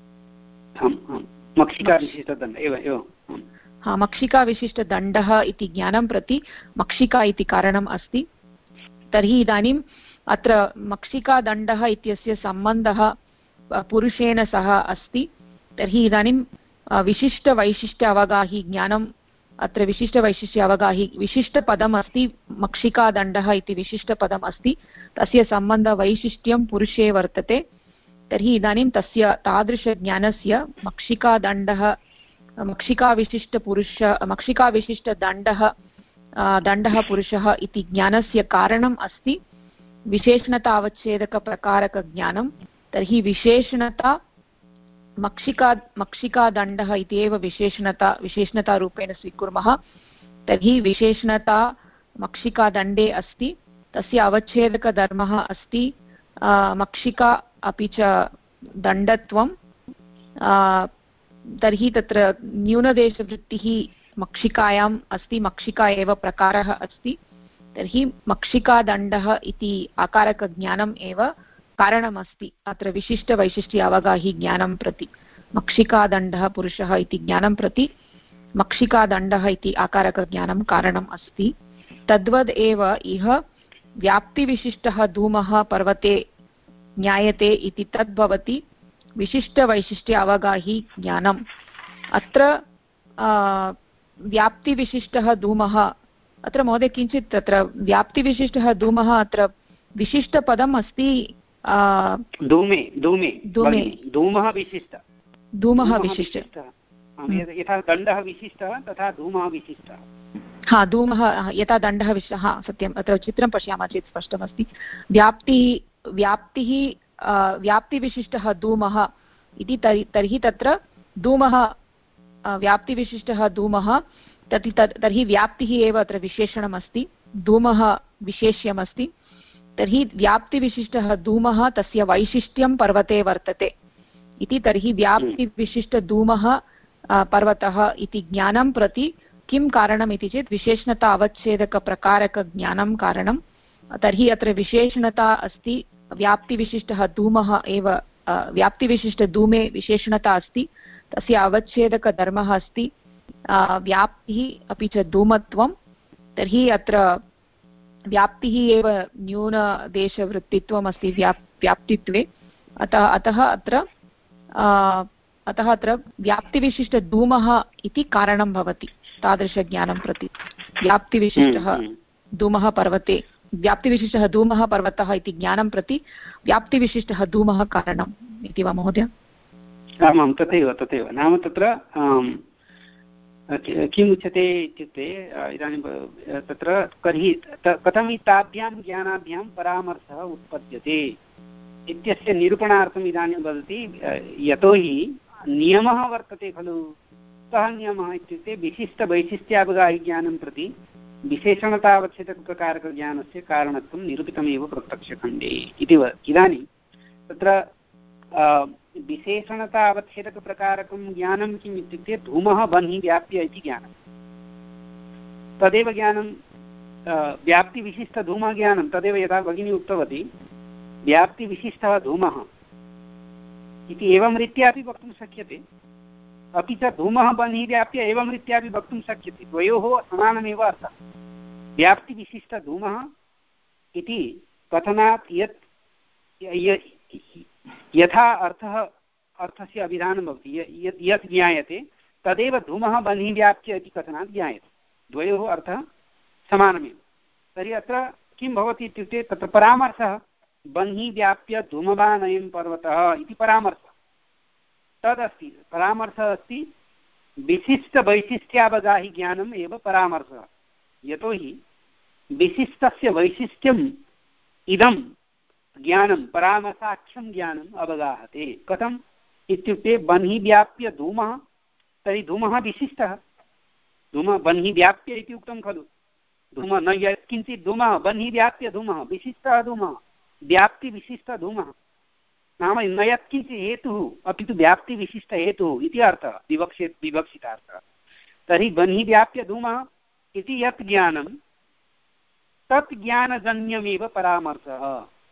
हा मक्षिकाविशिष्टदण्डः इति ज्ञानं प्रति मक्षिका इति कारणम् अस्ति। तर्हि इदानीम् अत्र मक्षिकादण्डः इत्यस्य सम्बन्धः पुरुषेण सह अस्ति। तर्हि इदानीं विशिष्टवैशिष्ट्य अवगाही ज्ञानम् अत्र विशिष्टवैशिष्ट्य अवगाही विशिष्टपदम् अस्ति मक्षिकादण्डः इति विशिष्टपदम् अस्ति तस्य सम्बन्धवैशिष्ट्यं पुरुषे वर्तते। तर्हि इदानीं तस्य तादृशज्ञानस्य मक्षिकादण्डः मक्षिकाविशिष्टपुरुष मक्षिकाविशिष्टदण्डः दण्डः पुरुषः इति ज्ञानस्य कारणम् अस्ति विशेषणता अवच्छेदकप्रकारकज्ञानं। तर्हि विशेषणता मक्षिका मक्षिकादण्डः इति एव विशेषणता विशेषणतारूपेण स्वीकुर्मः। तर्हि विशेषणता मक्षिकादण्डे अस्ति तस्य अवच्छेदकधर्मः अस्ति मक्षिका अपि च दण्डत्वं। तर्हि तत्र न्यूनदेशवृत्तिः मक्षिकायाम् अस्ति मक्षिका एव प्रकारः अस्ति। तर्हि मक्षिकादण्डः इति आकारकज्ञानम् एव कारणमस्ति अत्र विशिष्टवैशिष्ट्य अवगाही ज्ञानं प्रति मक्षिकादण्डः पुरुषः इति ज्ञानं प्रति मक्षिकादण्डः इति आकारकज्ञानं कारणम् अस्ति। तद्वद् एव इह व्याप्तिविशिष्टः धूमः पर्वते ज्ञायते इति तद् भवति विशिष्टवैशिष्ट्य अवगाही ज्ञानम्। अत्र व्याप्तिविशिष्टः धूमः अत्र महोदय किञ्चित् तत्र व्याप्तिविशिष्टः धूमः अत्र विशिष्टपदम् अस्ति धूमे धूमे धूमे धूमः विशिष्ट धूमः विशिष्ट यथा दण्डः विशिष्टः तथा धूमः विशिष्टः। हा धूमः यथा दण्डः विशिष्टः हा सत्यम्। अत्र चित्रं पश्यामः चेत् स्पष्टमस्ति व्याप्तिः व्याप्तिः व्याप्तिविशिष्टः धूमः इति तर्हि तर्हि तत्र धूमः व्याप्तिविशिष्टः धूमः तर्हि तर्हि व्याप्तिः एव अत्र विशेषणमस्ति धूमः विशेष्यमस्ति। तर्हि व्याप्तिविशिष्टः धूमः तस्य वैशिष्ट्यं पर्वते वर्तते इति तर्हि व्याप्तिविशिष्टधूमः पर्वतः इति ज्ञानं प्रति किं कारणम् इति चेत् विशेषणता अवच्छेदकप्रकारकज्ञानं कारणं। तर्हि अत्र विशेषणता अस्ति व्याप्तिविशिष्टः धूमः एव व्याप्तिविशिष्टधूमे विशेषणता अस्ति तस्य अवच्छेदकधर्मः अस्ति व्याप्तिः अपि च धूमत्वं। तर्हि अत्र व्याप्तिः एव न्यूनदेशवृत्तित्वम् अस्ति व्याप् व्याप्तित्वे अतः अतः अत्र अतः अत्र व्याप्तिविशिष्टधूमः इति कारणं भवति तादृशज्ञानं प्रति व्याप्तिविशिष्टः धूमः पर्वते व्याप्तिविशिष्टः धूमः पर्वतः इति ज्ञानं प्रति व्याप्तिविशिष्टः धूमः कारणम् इति वा महोदय? आमां तथैव तथैव नाम तत्र किम् उच्यते इत्युक्ते इदानीं तत्र तर्हि कथं ताभ्यां ज्ञानाभ्यां परामर्शः उत्पद्यते इत्यस्य निरूपणार्थम् इदानीं वदति यतोहि नियमः वर्तते खलु। कः नियमः इत्युक्ते विशिष्टवैशिष्ट्यावगाहिज्ञानं प्रति विशेषणतावच्छेदकप्रकारकज्ञानस्य कारणत्वं निरूपितमेव प्रत्यक्षखण्डे इति व इदानीं तत्र विशेषणता अवच्छेदकप्रकारकं ज्ञानं किम् इत्युक्ते धूमः बह्निः व्याप्य इति ज्ञानं तदेव ज्ञानं व्याप्तिविशिष्टधूमः ज्ञानं तदेव यथा भगिनी उक्तवती व्याप्तिविशिष्टः धूमः इति एवं रीत्यापि वक्तुं शक्यते अपि च धूमः बह्निः व्याप्य एवं रीत्यापि वक्तुं शक्यते द्वयोः समानमेव अर्थः। व्याप्तिविशिष्टधूमः इति कथनात् यत् यथा अर्थः अर्थस्य अभिधानं भवति यत् यत् ज्ञायते तदेव धूमः बह्निः व्याप्य इति कथनात् ज्ञायते द्वयोः अर्थः समानमेव। तर्हि अत्र किं भवति इत्युक्ते तत्र परामर्शः बह्नि व्याप्य धूमवानयं पर्वतः इति परामर्शः तदस्ति। परामर्शः अस्ति विशिष्टवैशिष्ट्यावगाहि ज्ञानम् एव परामर्शः। यतोहि विशिष्टस्य वैशिष्ट्यम् इदं ज्ञानं परामर्शाख्यं ज्ञानम् अवगाहते। कथम् इत्युक्ते बह्नि व्याप्य धूमः, तर्हि धूमः विशिष्टः। धूमः बह्नि व्याप्य इति उक्तं खलु, धूमः न यत्किञ्चित् धूमः बह्नि व्याप्य धूमः विशिष्टः धूमः, व्याप्तिविशिष्टधूमः नाम न यत्किञ्चित् हेतुः अपि तु व्याप्तिविशिष्टहेतुः इति अर्थः, विवक्षे विवक्षितार्थः। तर्हि बह्नि व्याप्य धूमः इति यत् ज्ञानं तत् ज्ञानजन्यमेव परामर्शः।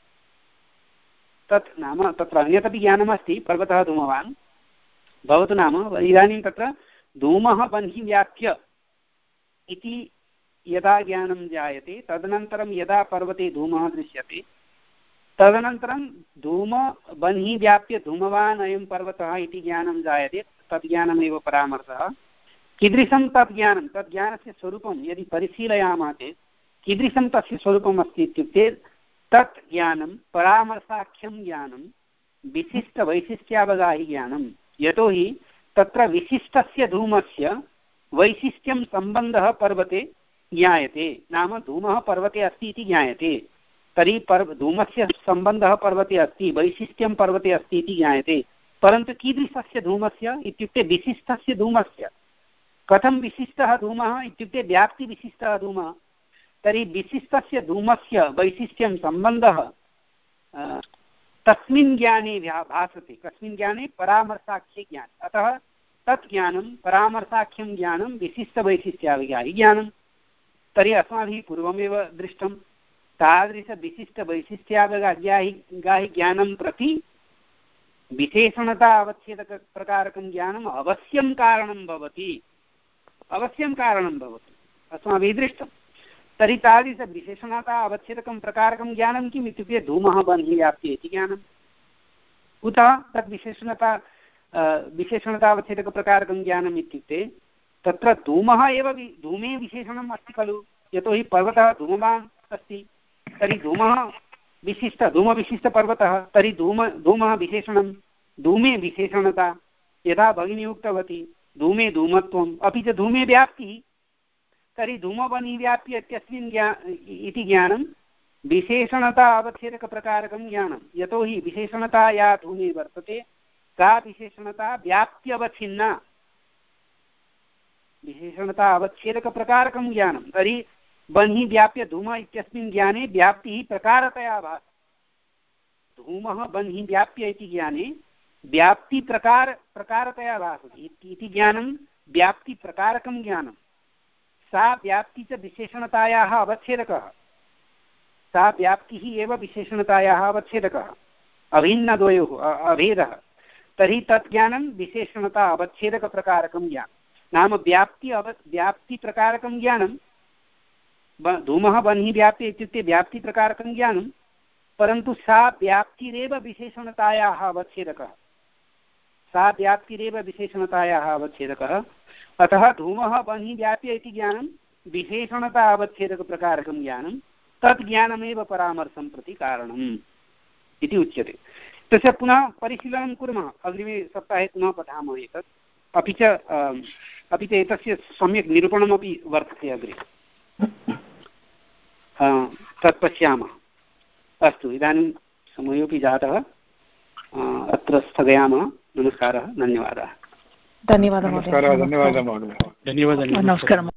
तत् नाम तत्र अन्यदपि ज्ञानमस्ति, पर्वतः धूमवान् भवतु नाम इदानीं तत्र धूमः बह्नि व्याप्य इति यदा ज्ञानं जायते तदनन्तरं यदा पर्वते धूमः दृश्यते तदनन्तरं धूम बह्नि व्याप्य धूमवान् अयं पर्वतः इति ज्ञानं जायते, तत् ज्ञानमेव परामर्शः। कीदृशं तत् ज्ञानं, तत् ज्ञानस्य स्वरूपं यदि परिशीलयामः चेत् कीदृशं तस्य स्वरूपम् अस्ति इत्युक्ते तत् ज्ञानं परामर्शाख्यं ज्ञानं विशिष्टवैशिष्ट्यावगाहि ज्ञानं। यतोहि तत्र विशिष्टस्य धूमस्य वैशिष्ट्यं सम्बन्धः पर्वते ज्ञायते, नाम धूमः पर्वते अस्ति इति ज्ञायते। तर्हि पर्व धूमस्य सम्बन्धः पर्वते अस्ति, वैशिष्ट्यं पर्वते अस्ति इति ज्ञायते, परन्तु कीदृशस्य धूमस्य इत्युक्ते विशिष्टस्य धूमस्य। कथं विशिष्टः धूमः इत्युक्ते व्याप्तिविशिष्टः धूमः। तर्हि विशिष्टस्य धूमस्य वैशिष्ट्यं सम्बन्धः तस्मिन् ज्ञाने भासते। कस्मिन् ज्ञाने? परामर्शाख्ये ज्ञाने। अतः तत् ज्ञानं परामर्शाख्यं ज्ञानं विशिष्टवैशिष्ट्यावगाहि ज्ञानं। तर्हि अस्माभिः पूर्वमेव दृष्टं तादृशविशिष्टवैशिष्ट्यावगाहि गाहि ज्ञानं प्रति विशेषणता अवच्छेदकप्रकारकं ज्ञानम् अवश्यं कारणं भवति, अवश्यं कारणं भवति, अस्माभिः दृष्टं। तर्हि तादृशविशेषणता अवच्छेदकं प्रकारकं ज्ञानं किम् इत्युक्ते धूमः बह्नि व्याप्य इति ज्ञानम्। उत तद् विशेषणता विशेषणतावच्छेदकप्रकारकं ज्ञानम् इत्युक्ते तत्र धूमः एव धूमे विशेषणम् अस्ति खलु, यतोहि पर्वतः धूमवान् अस्ति। तर्हि धूमः विशिष्ट धूमविशिष्टपर्वतः, तर्हि धूम धूमः विशेषणं, धूमे विशेषणता। यथा भगिनी उक्तवती धूमे धूमत्वम्, अपि च धूमे व्याप्तिः। तर्हि धूमबह्नि व्याप्य इत्यस्मिन् ज्ञा इति ज्ञानं विशेषणता अवच्छेदकप्रकारकं ज्ञानं। यतोहि विशेषणता या धूमे वर्तते सा विशेषणता व्याप्त्यवच्छिन्ना, विशेषणता अवच्छेदकप्रकारकं ज्ञानं। तर्हि बह्नि व्याप्य धूम इत्यस्मिन् ज्ञाने व्याप्तिः प्रकारतया भासते। धूमः बह्नि व्याप्य इति ज्ञाने व्याप्तिप्रकार प्रकारतया भासते इति ज्ञानं व्याप्तिप्रकारकं ज्ञानं। सा व्याप्ति च विशेषणतायाः अवच्छेदकः, सा व्याप्तिः एव विशेषणतायाः अवच्छेदकः, अभिन्नद्वयोः अभेदः। तर्हि तत् ज्ञानं विशेषणता अवच्छेदकप्रकारकं ज्ञानं, नाम व्याप्ति अव व्याप्तिप्रकारकं ज्ञानं। धूमः बह्नि व्याप्य इत्युक्ते व्याप्तिप्रकारकं ज्ञानं, परन्तु सा व्याप्तिरेव विशेषणतायाः अवच्छेदकः, सा व्याप्तिरेव विशेषणतायाः अवच्छेदकः। अतः धूमः बह्नि व्याप्य इति ज्ञानं विशेषणता अवच्छेदकप्रकारकं ज्ञानं, तत् ज्ञानमेव परामर्शं प्रति कारणम् इति उच्यते। तस्य पुनः परिशीलनं कुर्मः, अग्रिमे सप्ताहे पुनः पठामः एतत्। अपि च अपि च एतस्य सम्यक् निरूपणमपि वर्तते अग्रे, तत् पश्यामः। अस्तु, इदानीं समयोपि जातः, अत्र स्थगयामः। नमस्कारः, धन्यवादः। धन्यवादः धन्यवादः। धन्यवादः। नमस्कारः।